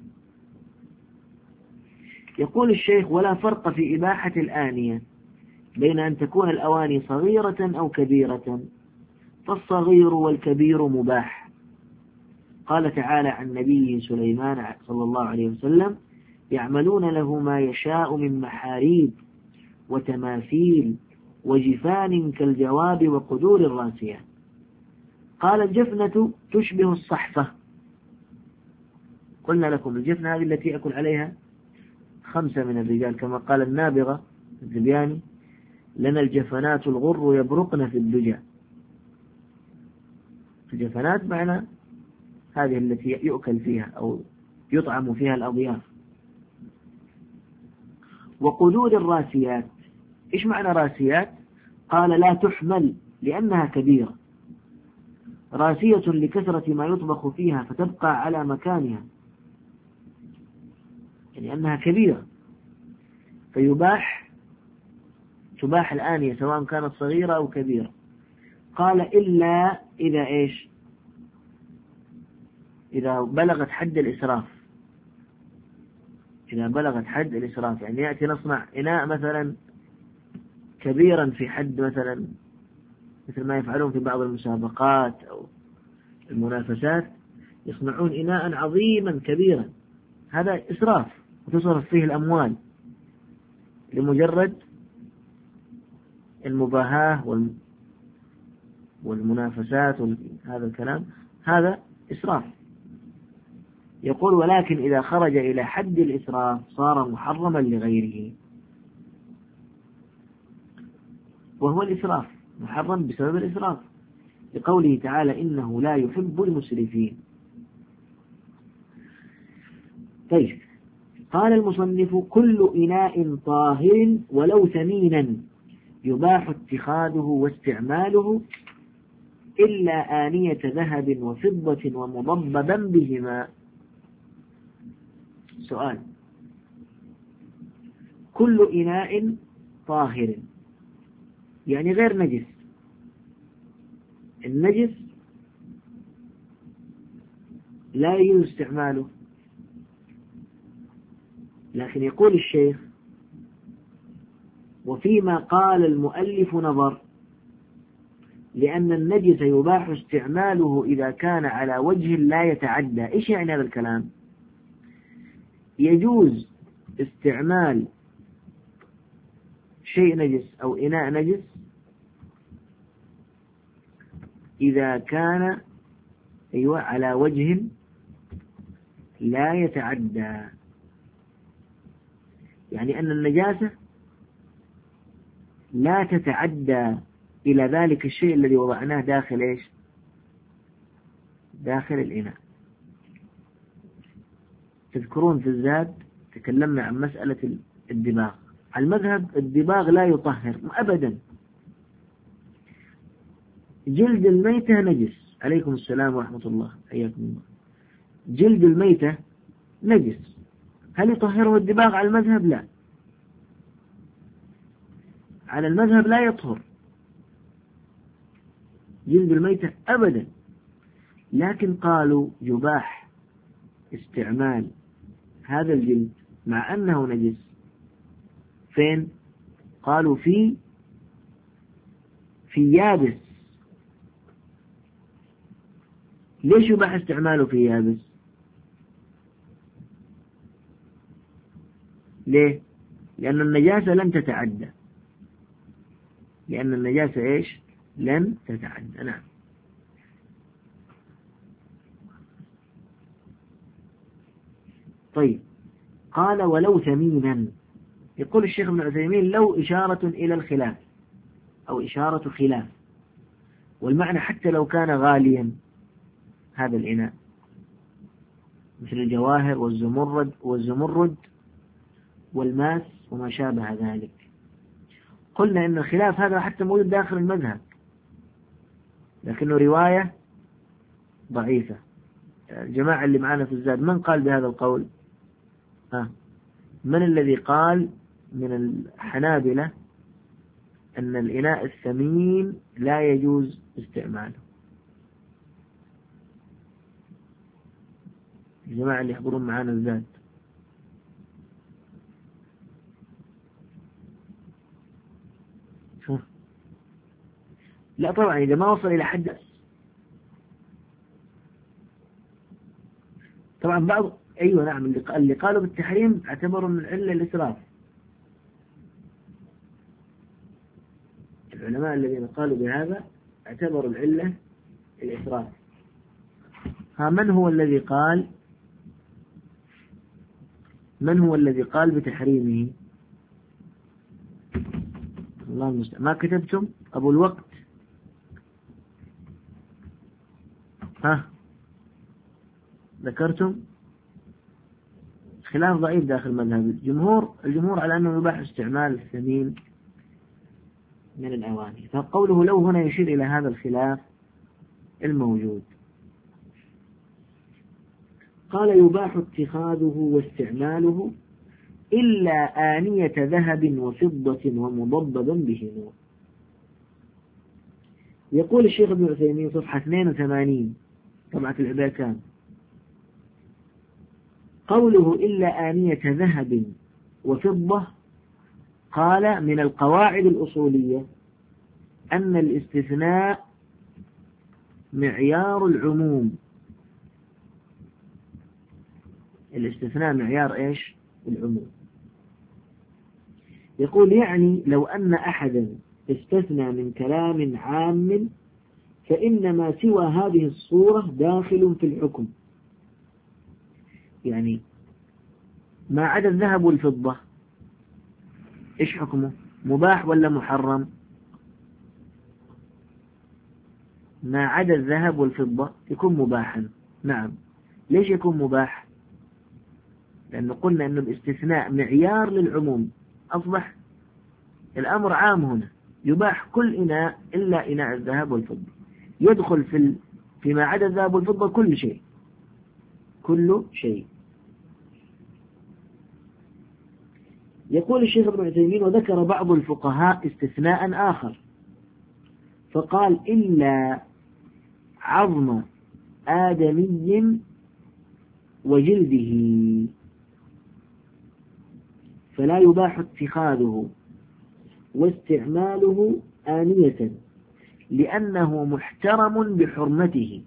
يقول الشيخ: ولا فرق في إباحة الآنية بين أن تكون الأواني صغيرة أو كبيرة، فالصغير والكبير مباح. قال تعالى عن نبيه سليمان صلى الله عليه وسلم: يعملون له ما يشاء من محاريب وتماثيل وجفان كالجواب وقدور الراسيات. قال: الجفنة تشبه الصحفة. قلنا لكم الجفنة هذه التي يأكل عليها خمسة من الرجال، كما قال النابغة الزبياني: لنا الجفنات الغر يبرقن في الدجى. الجفنات معنى هذه التي يؤكل فيها أو يطعم فيها الأضياف. وقدور الراسيات، إيش معنى راسيات؟ قال: لا تحمل لأنها كبيرة، راسية لكثرة ما يطبخ فيها فتبقى على مكانها، يعني أنها كبيرة، فيباح تباح الآنية سواء كانت صغيرة أو كبيرة. قال: إلا إذا إيش؟ إذا بلغت حد الإسراف. إذا بلغت حد الإسراف، يعني يأتي نصنع إناء مثلا كبيرا في حد مثلا، مثل ما يفعلون في بعض المسابقات أو المنافسات، يصنعون إناء عظيما كبيرا، هذا إسراف وتصرف فيه الأموال لمجرد المباهاة والمنافسات وهذا الكلام، هذا إسراف. يقول: ولكن إذا خرج إلى حد الإسراف صار محرما لغيره، وهو الإسراف محرم بسبب الإسراف، لقوله تعالى: إنه لا يحب المسرفين. طيب، قال المصنف: كل إناء طاهر ولو ثمينا يباح اتخاذه واستعماله إلا آنية ذهب وفضة ومضببا بهما. سؤال: كل إناء طاهر يعني غير نجس. النجس لا يجوز استعماله، لكن يقول الشيخ: وفيما قال المؤلف نظر، لأن النجس يباح استعماله إذا كان على وجه لا يتعدى. إيش يعني هذا الكلام؟ يجوز استعمال شيء نجس أو إناء نجس إذا كان أيوة على وجه لا يتعدى، يعني أن النجاسة لا تتعدى إلى ذلك الشيء الذي وضعناه داخل إيش؟ داخل الإناء. تذكرون في الزاد تكلمنا عن مسألة الدباغ. على المذهب الدباغ لا يطهر أبدا. جلد الميتة نجس. عليكم السلام ورحمة الله، حياكم الله. جلد الميتة نجس، هل يطهره الدباغ على المذهب؟ لا، على المذهب لا يطهر جلد الميتة أبدا، لكن قالوا يباح استعمال هذا الجلد مع أنه نجس. فين؟ قالوا في في يابس. ليش يباح استعماله في يابس؟ ليه؟ لأن النجاسة لن تتعدى، لأن النجاسة إيش؟ لن تتعدى. نعم. طيب، قال ولو ثمينا. يقول الشيخ ابن عثيمين لو إشارة إلى الخلاف أو إشارة خلاف، والمعنى حتى لو كان غاليا هذا الإناء مثل الجواهر والزمرد والزمرد والماس وما شابه ذلك. قلنا إن الخلاف هذا حتى موجود داخل المذهب، لكنه رواية ضعيفة. الجماعة اللي معنا في الزاد من قال بهذا القول؟ ها، من الذي قال من الحنابلة أن الإناء الثمين لا يجوز استعماله؟ الجماعة اللي يحضرون معنا الزاد. لا طبعا إذا ما وصل إلى حد، طبعا بعض أيوة نعم اللي قالوا بالتحريم اعتبروا من العلة الإسراف. العلماء الذين قالوا بهذا اعتبروا العلة الإسراف. ها، من هو الذي قال من هو الذي قال بتحريمه؟ الله المستعان. ما كتبتم أبو الوقت؟ ها، ذكرتم؟ خلاف ضعيف داخل مذهب الجمهور. الجمهور على أنه يباح استعمال الثمين من الأواني، فقوله لو هنا يشير إلى هذا الخلاف الموجود. قال يباح اتخاذه واستعماله إلا آنية ذهب وفضة ومضببا بهما. يقول الشيخ ابن عثيمين صفحة اثنين وثمانين طبعة العباكان، قوله إلا آنية ذهب وفضة، قال من القواعد الأصولية أن الاستثناء معيار العموم. الاستثناء معيار إيش؟ العموم. يقول يعني لو أن أحدا استثنى من كلام عام فإن ما سوى هذه الصورة داخل في الحكم. يعني ما عدا الذهب والفضة إيش حكمه؟ مباح ولا محرم؟ ما عدا الذهب والفضة يكون مباحا. نعم. ليش يكون مباح؟ لأنه قلنا أن الاستثناء معيار للعموم، أصبح الأمر عام هنا، يباح كل إناء إلا إناء الذهب والفضة، يدخل في ال... فيما عدا الذهب والفضة كل شيء، كل شيء. يقول الشيخ ابن عثيمين وذكر بعض الفقهاء استثناء آخر فقال إلا عظم آدمي وجلده فلا يباح اتخاذه واستعماله آنية لأنه محترم بحرمته.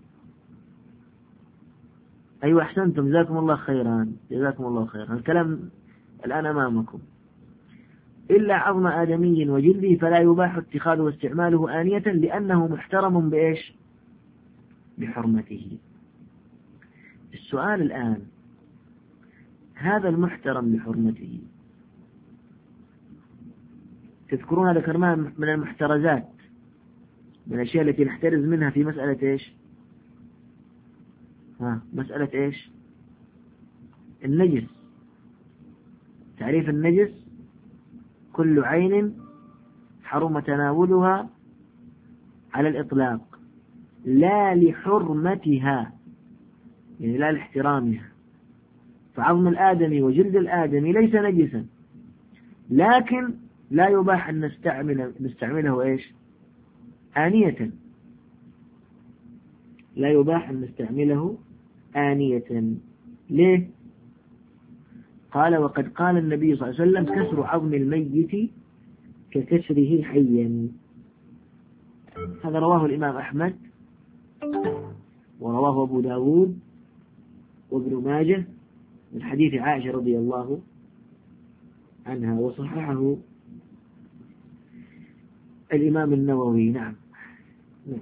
أيوة أحسنتم، جزاكم الله خيرا، جزاكم الله خيرا. الكلام الآن أمامكم. إلا عظم آدمي وجلده فلا يباح اتخاذه واستعماله آنية لأنه محترم بإيش؟ بحرمته. السؤال الآن، هذا المحترم بحرمته تذكرونها ذكرناها من المحترزات، من الأشياء التي نحترز منها في مسألة إيش؟ ها مسألة إيش؟ النجس. تعريف النجس كل عين حرم تناولها على الإطلاق لا لحرمتها، يعني لا لاحترامها. فعظم الآدمي وجلد الآدمي ليس نجسا، لكن لا يباح أن نستعمل نستعمله إيش؟ آنية. لا يباح أن نستعمله آنية. ليه؟ قال وقد قال النبي صلى الله عليه وسلم كسر عظم الميت ككسره حيا. هذا رواه الإمام أحمد ورواه أبو داود وابن ماجه من حديث عائشة رضي الله عنها، وصححه الإمام النووي. نعم. نعم.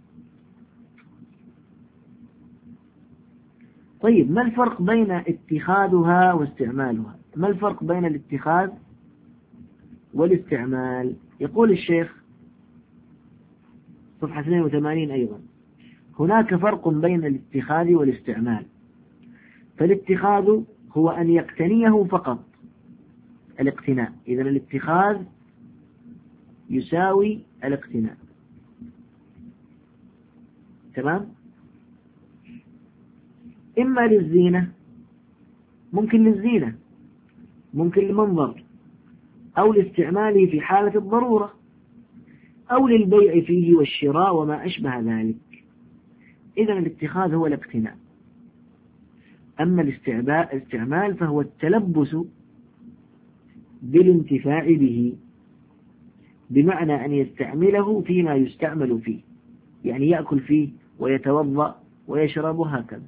طيب، ما الفرق بين اتخاذها واستعمالها؟ ما الفرق بين الاتخاذ والاستعمال؟ يقول الشيخ صفحة اثنين وثمانين أيضا: هناك فرق بين الاتخاذ والاستعمال. فالاتخاذ هو أن يقتنيه فقط، الاقتناء. إذن الاتخاذ يساوي الاقتناء. تمام؟ إما للزينة، ممكن للزينة، ممكن للمنظر، أو لاستعماله في حالة الضرورة، أو للبيع فيه والشراء وما أشبه ذلك. إذن الاتخاذ هو الاقتناء. أما الاستعمال فهو التلبس بالانتفاع به، بمعنى أن يستعمله فيما يستعمل فيه، يعني يأكل فيه ويتوضأ ويشرب هكذا.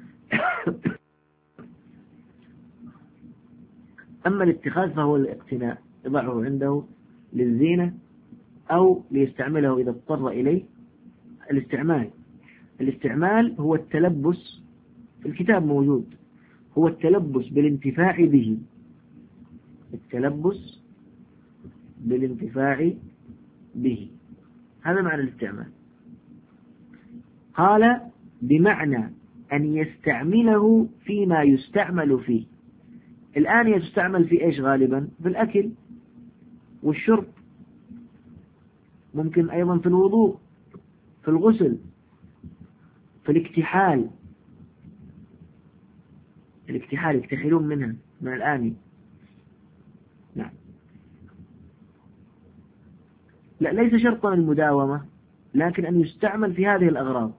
أما الاتخاذ فهو الاقتناء، يضعه عنده للزينة أو ليستعمله إذا اضطر إليه. الاستعمال الاستعمال هو التلبس، في الكتاب موجود، هو التلبس بالانتفاع به، التلبس بالانتفاع به، هذا معنى الاستعمال. قال بمعنى أن يستعمله فيما يستعمل فيه. الآن تستعمل في إيش غالبا؟ في الأكل والشرب، ممكن أيضا في الوضوء، في الغسل، في الاكتحال. الاكتحال يكتحلون منها من الآن. نعم. لا، ليس شرطا المداومة، لكن أن يستعمل في هذه الأغراض،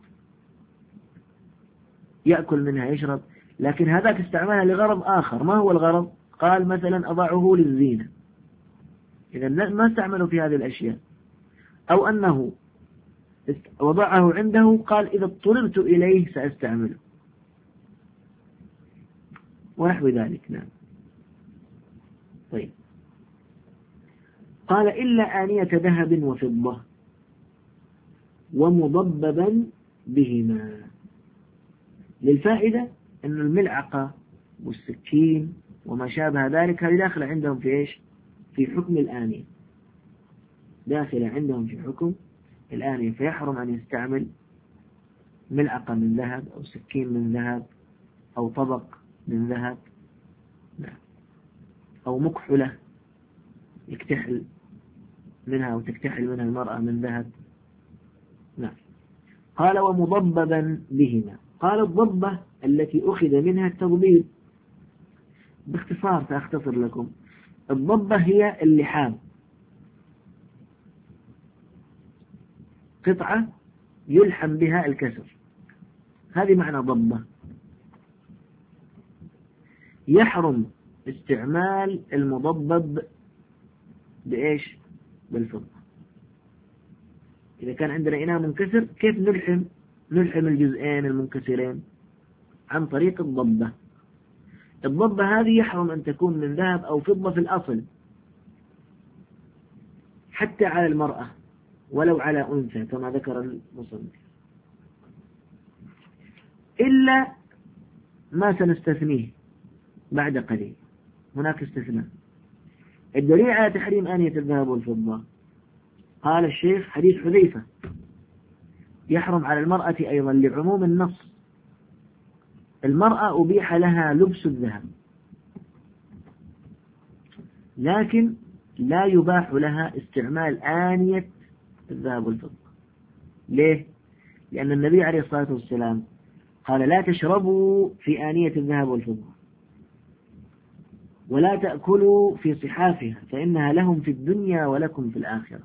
يأكل منها يشرب، لكن هذاك استعمالها لغرض آخر. ما هو الغرض؟ قال مثلا أضعه للزينة، إذا ما استعمله في هذه الأشياء. أو أنه وضعه عنده قال إذا اضطررت إليه سأستعمله، ونحو ذلك. نعم. طيب، قال إلا آنية ذهب وفضة ومضببا بهما. للفائدة أن الملعقة والسكين وما شابه ذلك هذه داخلة عندهم في إيش؟ في حكم الآنية، داخلة عندهم في حكم الآنية، فيحرم أن يستعمل ملعقة من ذهب أو سكين من ذهب أو طبق من ذهب، أو مكحلة يكتحل منها أو تكتحل منها المرأة من ذهب. نعم. قال ومضببا بهما. قال الضبة التي أخذ منها التضبيب. باختصار سأختصر لكم. الضبة هي اللحام، قطعة يلحم بها الكسر، هذه معنى ضبة. يحرم استعمال المضبب بإيش؟ بالفضة. إذا كان عندنا إناء منكسر كيف نلحم نلحم الجزئين المنكسرين؟ عن طريق الضبة. الضبة هذه يحرم أن تكون من ذهب أو فضة في الأصل، حتى على المرأة ولو على أنثى كما ذكر المصنف، إلا ما سنستثنيه بعد قليل. هناك استثناء. الدليل على تحريم آنية الذهب والفضة قال الشيخ حديث حذيفة يحرم على المرأة أيضا لعموم النص. المرأة أبيح لها لبس الذهب لكن لا يباح لها استعمال آنية الذهب والفضة. ليه؟ لأن النبي عليه الصلاة والسلام قال لا تشربوا في آنية الذهب والفضة ولا تأكلوا في صحافها فإنها لهم في الدنيا ولكم في الآخرة.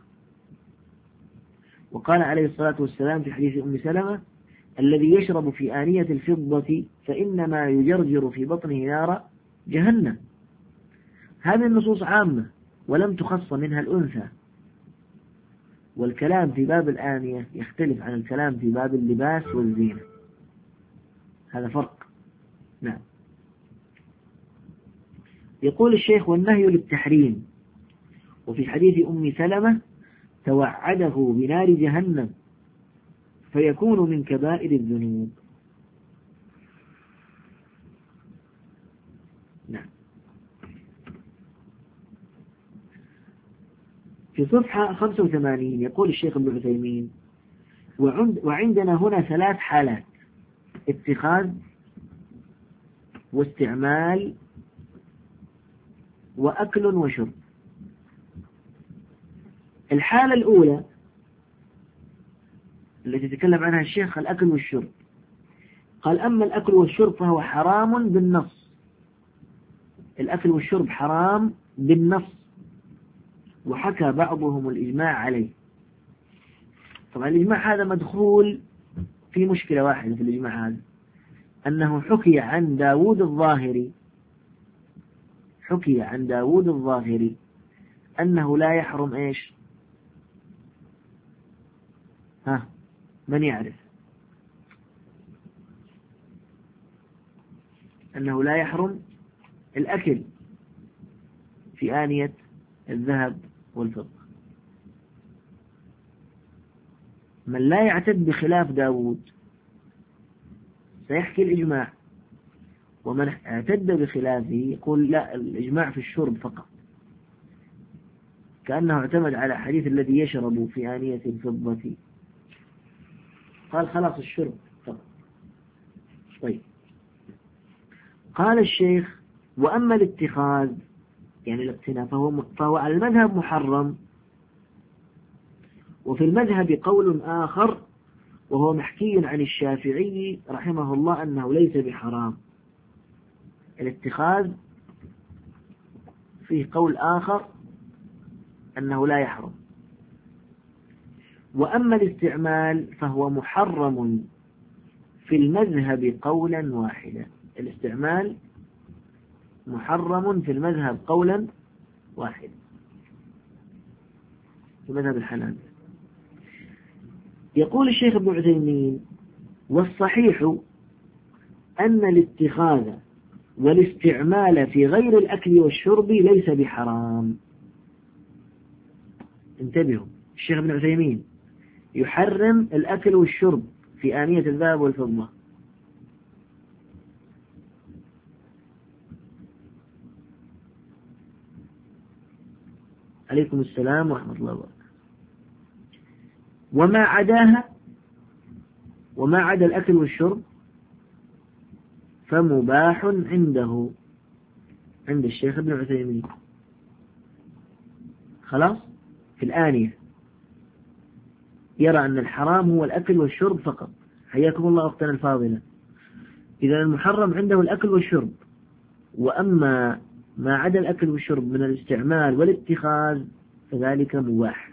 وقال عليه الصلاة والسلام في حديث أم سلمة الذي يشرب في آنية الفضة فإنما يجرجر في بطنه نار جهنم. هذه النصوص عامة ولم تخص منها الأنثى، والكلام في باب الآنية يختلف عن الكلام في باب اللباس والزينة، هذا فرق. نعم. يقول الشيخ والنهي للتحريم، وفي حديث أم سلمة توعده بنار جهنم فيكون من كبائر الذنوب. نعم. في صفحة خمسة وثمانين يقول الشيخ ابن عثيمين وعندنا هنا ثلاث حالات: اتخاذ واستعمال وأكل وشرب. الحالة الأولى التي تكلم عنها الشيخ الأكل والشرب، قال أما الأكل والشرب فهو حرام بالنص. الأكل والشرب حرام بالنص، وحكى بعضهم الإجماع عليه. طبعا الإجماع هذا مدخول في مشكلة واحدة في الإجماع هذا، أنه حكي عن داود الظاهري حكي عن داود الظاهري أنه لا يحرم إيش؟ ها من يعرف؟ أنه لا يحرم الأكل في آنية الذهب والفضة. من لا يعتد بخلاف داود سيحكي الإجماع، ومن اعتد بخلافه يقول لا، الإجماع في الشرب فقط، كأنه اعتمد على حديث الذي يشرب في آنية الفضة، قال خلاص الشرب فقط. طيب، قال الشيخ وأما الاتخاذ يعني الاقتناء فهو, فهو على المذهب محرم، وفي المذهب قول آخر وهو محكي عن الشافعي رحمه الله أنه ليس بحرام. الاتخاذ فيه قول آخر أنه لا يحرم. وأما الاستعمال فهو محرم في المذهب قولا واحدا. الاستعمال محرم في المذهب قولا واحدا، في مذهب الحنابلة. يقول الشيخ ابن عثيمين والصحيح أن الاتخاذ والاستعمال في غير الأكل والشرب ليس بحرام. انتبهوا، الشيخ ابن عثيمين يحرم الأكل والشرب في آنية الذهب والفضة. عليكم السلام ورحمة الله وبركاته. وما عداها وما عدا الأكل والشرب فمباح عنده، عند الشيخ ابن عثيمين. خلاص، في الآنية يرى أن الحرام هو الأكل والشرب فقط. حياكم الله أختنا الفاضلة. إذا المحرم عنده الأكل والشرب، وأما ما عدا الأكل والشرب من الاستعمال والاتخاذ فذلك مباح.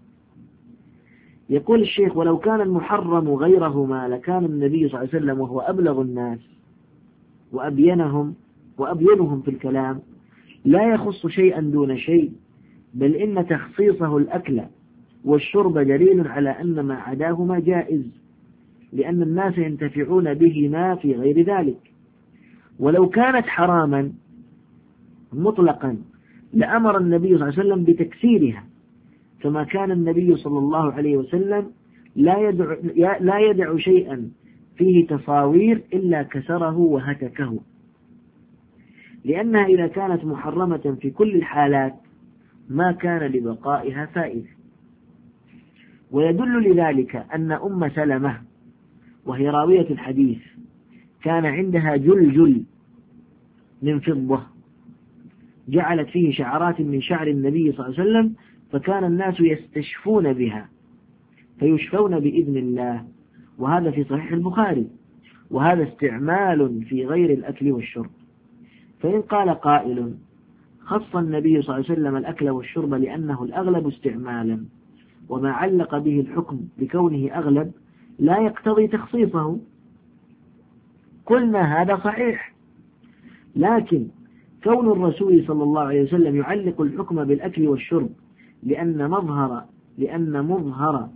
يقول الشيخ ولو كان المحرم غيرهما لكان النبي صلى الله عليه وسلم وهو أبلغ الناس وأبينهم وأبينهم في الكلام لا يخص شيئا دون شيء، بل إن تخصيصه الأكل والشرب دليل على أن ما عداهما جائز، لأن الناس ينتفعون بهما في غير ذلك. ولو كانت حراما مطلقا لأمر النبي صلى الله عليه وسلم بتكسيرها، كما كان النبي صلى الله عليه وسلم لا يدع, لا يدع شيئا فيه تصاوير إلا كسره وهتكه، لأنها إذا كانت محرمة في كل الحالات ما كان لبقائها فائدة. ويدل لذلك أن أم سلمة وهي راوية الحديث كان عندها جلجل من فضة جعلت فيه شعرات من شعر النبي صلى الله عليه وسلم، فكان الناس يستشفون بها فيشفون بإذن الله، وهذا في صحيح البخاري، وهذا استعمال في غير الأكل والشرب. فإن قال قائل خص النبي صلى الله عليه وسلم الأكل والشرب لأنه الأغلب استعمالا، وما علق به الحكم بكونه أغلب لا يقتضي تخصيصه، قلنا هذا صحيح، لكن كون الرسول صلى الله عليه وسلم يعلق الحكم بالأكل والشرب لأن مظهر لأن مظهر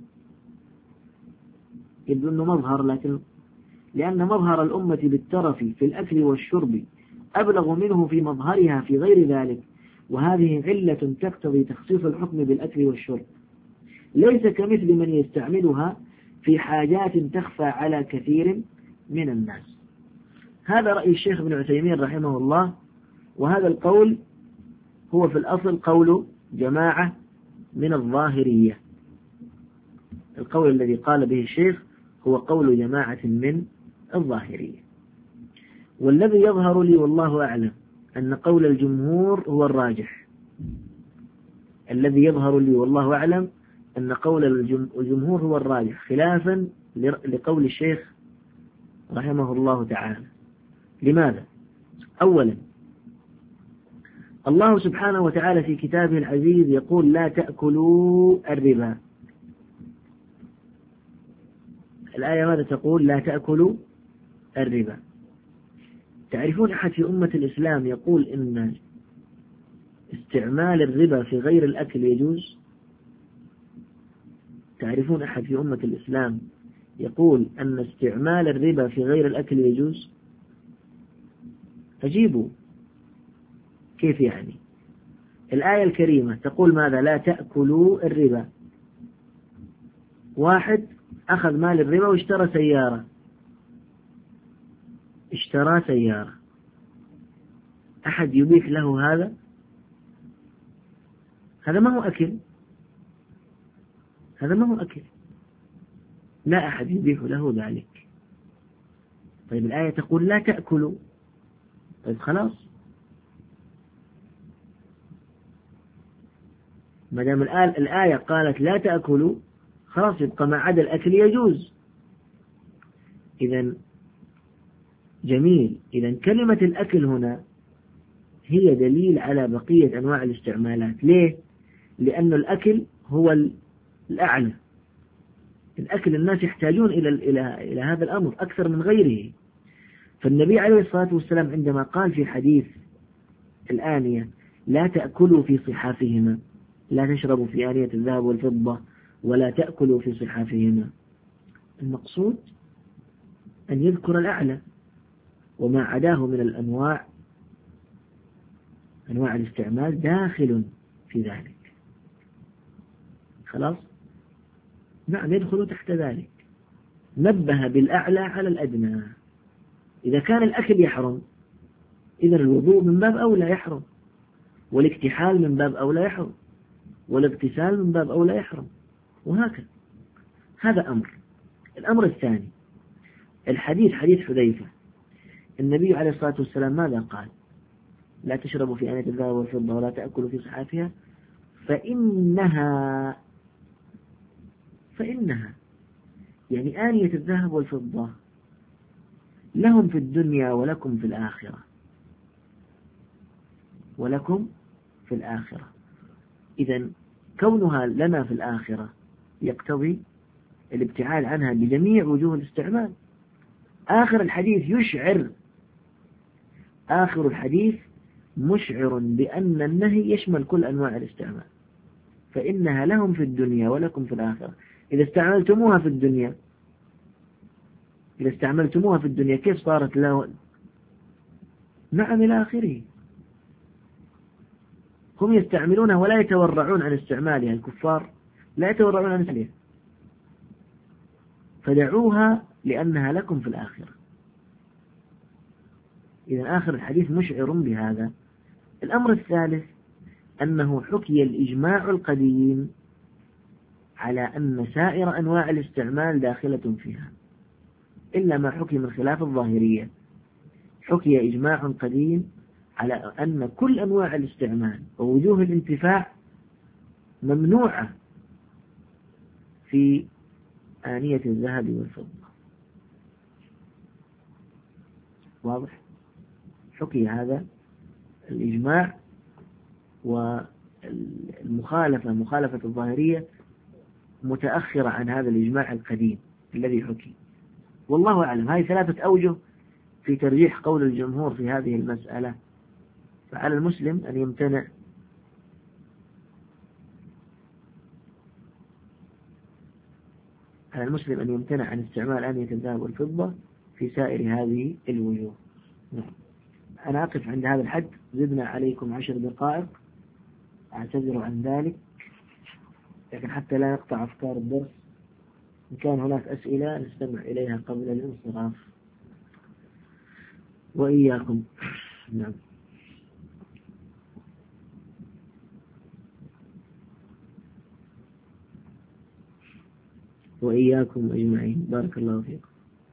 يبدو أنه مظهر لكن لأن مظهر الأمة بالترف في الأكل والشرب أبلغ منه في مظهرها في غير ذلك، وهذه علة تقتضي تخصيص الحكم بالأكل والشرب، ليس كمثل من يستعملها في حاجات تخفى على كثير من الناس. هذا رأي الشيخ ابن عثيمين رحمه الله، وهذا القول هو في الأصل قول جماعة من الظاهرية. القول الذي قال به الشيخ هو قول جماعة من الظاهرية، والذي يظهر لي والله أعلم أن قول الجمهور هو الراجح. الذي يظهر لي والله أعلم أن قول الجمهور هو الراجح خلافا لقول الشيخ رحمه الله تعالى. لماذا؟ أولا، الله سبحانه وتعالى في كتابه العزيز يقول لا تأكلوا الربا. الآية ماذا تقول؟ لا تأكلوا الربا. تعرفون أحد في أمة الإسلام يقول إن استعمال الربا في غير الأكل يجوز؟ تعرفون أحد في أمة الإسلام يقول أن استعمال الربا في غير الأكل يجوز؟ أجيبوا، كيف يعني؟ الآية الكريمة تقول ماذا؟ لا تأكلوا الربا. واحد أخذ مال الربا واشترى سيارة اشترى سيارة أحد يبيح له هذا؟ هذا ما هو أكل، هذا ما هو أكل، لا أحد يبيح له ذلك. طيب الآية تقول لا تأكلوا، طيب خلاص، ما دام الآية قالت لا تأكلوا خلاص يبقى ما عدا الأكل يجوز. إذن جميل، إذن كلمة الأكل هنا هي دليل على بقية أنواع الاستعمالات. ليه؟ لأن الأكل هو الأعلى، الأكل الناس يحتاجون إلى إلى إلى هذا الأمر أكثر من غيره. فالنبي عليه الصلاة والسلام عندما قال في حديث الآنية لا تأكلوا في صحافهما، لا تشربوا في آنية الذهب والفضة ولا تأكلوا في صحافهما، المقصود أن يذكر الأعلى وما عداه من الأنواع أنواع الاستعمال داخل في ذلك. خلاص، نعم يدخل تحت ذلك. نبه بالأعلى على الأدنى. إذا كان الأكل يحرم إذا الوضوء من باب أولى يحرم، والاكتحال من باب أولى يحرم، والاغتسال من باب أولى يحرم، وهكذا. هذا أمر. الأمر الثاني، الحديث حديث حذيفة، النبي عليه الصلاة والسلام ماذا قال؟ لا تشربوا في آنية الذهب والفضة ولا تأكلوا في صحافها فإنها فإنها يعني آنية الذهب والفضة لهم في الدنيا ولكم في الآخرة، ولكم في الآخرة. إذن كونها لنا في الآخرة يقتضي الابتعاد عنها بجميع وجوه الاستعمال. آخر الحديث يشعر آخر الحديث مشعر بأن النهي يشمل كل أنواع الاستعمال، فإنها لهم في الدنيا ولكم في الآخرة. إذا استعملتموها في الدنيا إذا استعملتموها في الدنيا كيف صارت له؟ نعم إلى آخره. هم يستعملونها ولا يتورعون عن استعمالها، الكفار لا يتورعون عن استعمالها، فدعوها لأنها لكم في الآخرة. إذا آخر الحديث مشعر بهذا. الأمر الثالث أنه حكي الإجماع القديم على أن سائر أنواع الاستعمال داخلة فيها، إلا ما حكي من خلاف الظاهرية. حكي إجماع قديم على أن كل أنواع الاستعمال ووجوه الانتفاع ممنوعة في آنية الذهب والفضة. واضح؟ حكي هذا الإجماع، والمخالفة مخالفة الظاهرية متأخرة عن هذا الإجماع القديم الذي حكي. والله أعلم. هذه ثلاثة أوجه في ترجيح قول الجمهور في هذه المسألة. فعلى المسلم أن يمتنع على المسلم أن يمتنع عن استعمال آنية الذهب والفضة في سائر هذه الوجوه. أنا أقف عند هذا الحد، زدنا عليكم عشر دقائق، أعتذر عن ذلك، لكن حتى لا نقطع أفكار الدرس إن كان هناك أسئلة نستمع إليها قبل الانصراف. وإياكم. نعم. وإياكم أجمعين، بارك الله فيكم.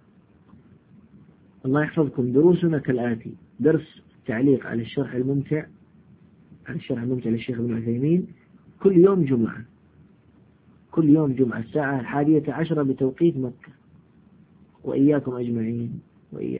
الله يحفظكم. دروسنا كالآتي: درس تعليق على الشرح الممتع على الشرح الممتع للشيخ ابن عثيمين كل يوم جمعة، كل يوم جمعة الساعة الحادية عشرة بتوقيت مكة. وإياكم أجمعين. وإياكم.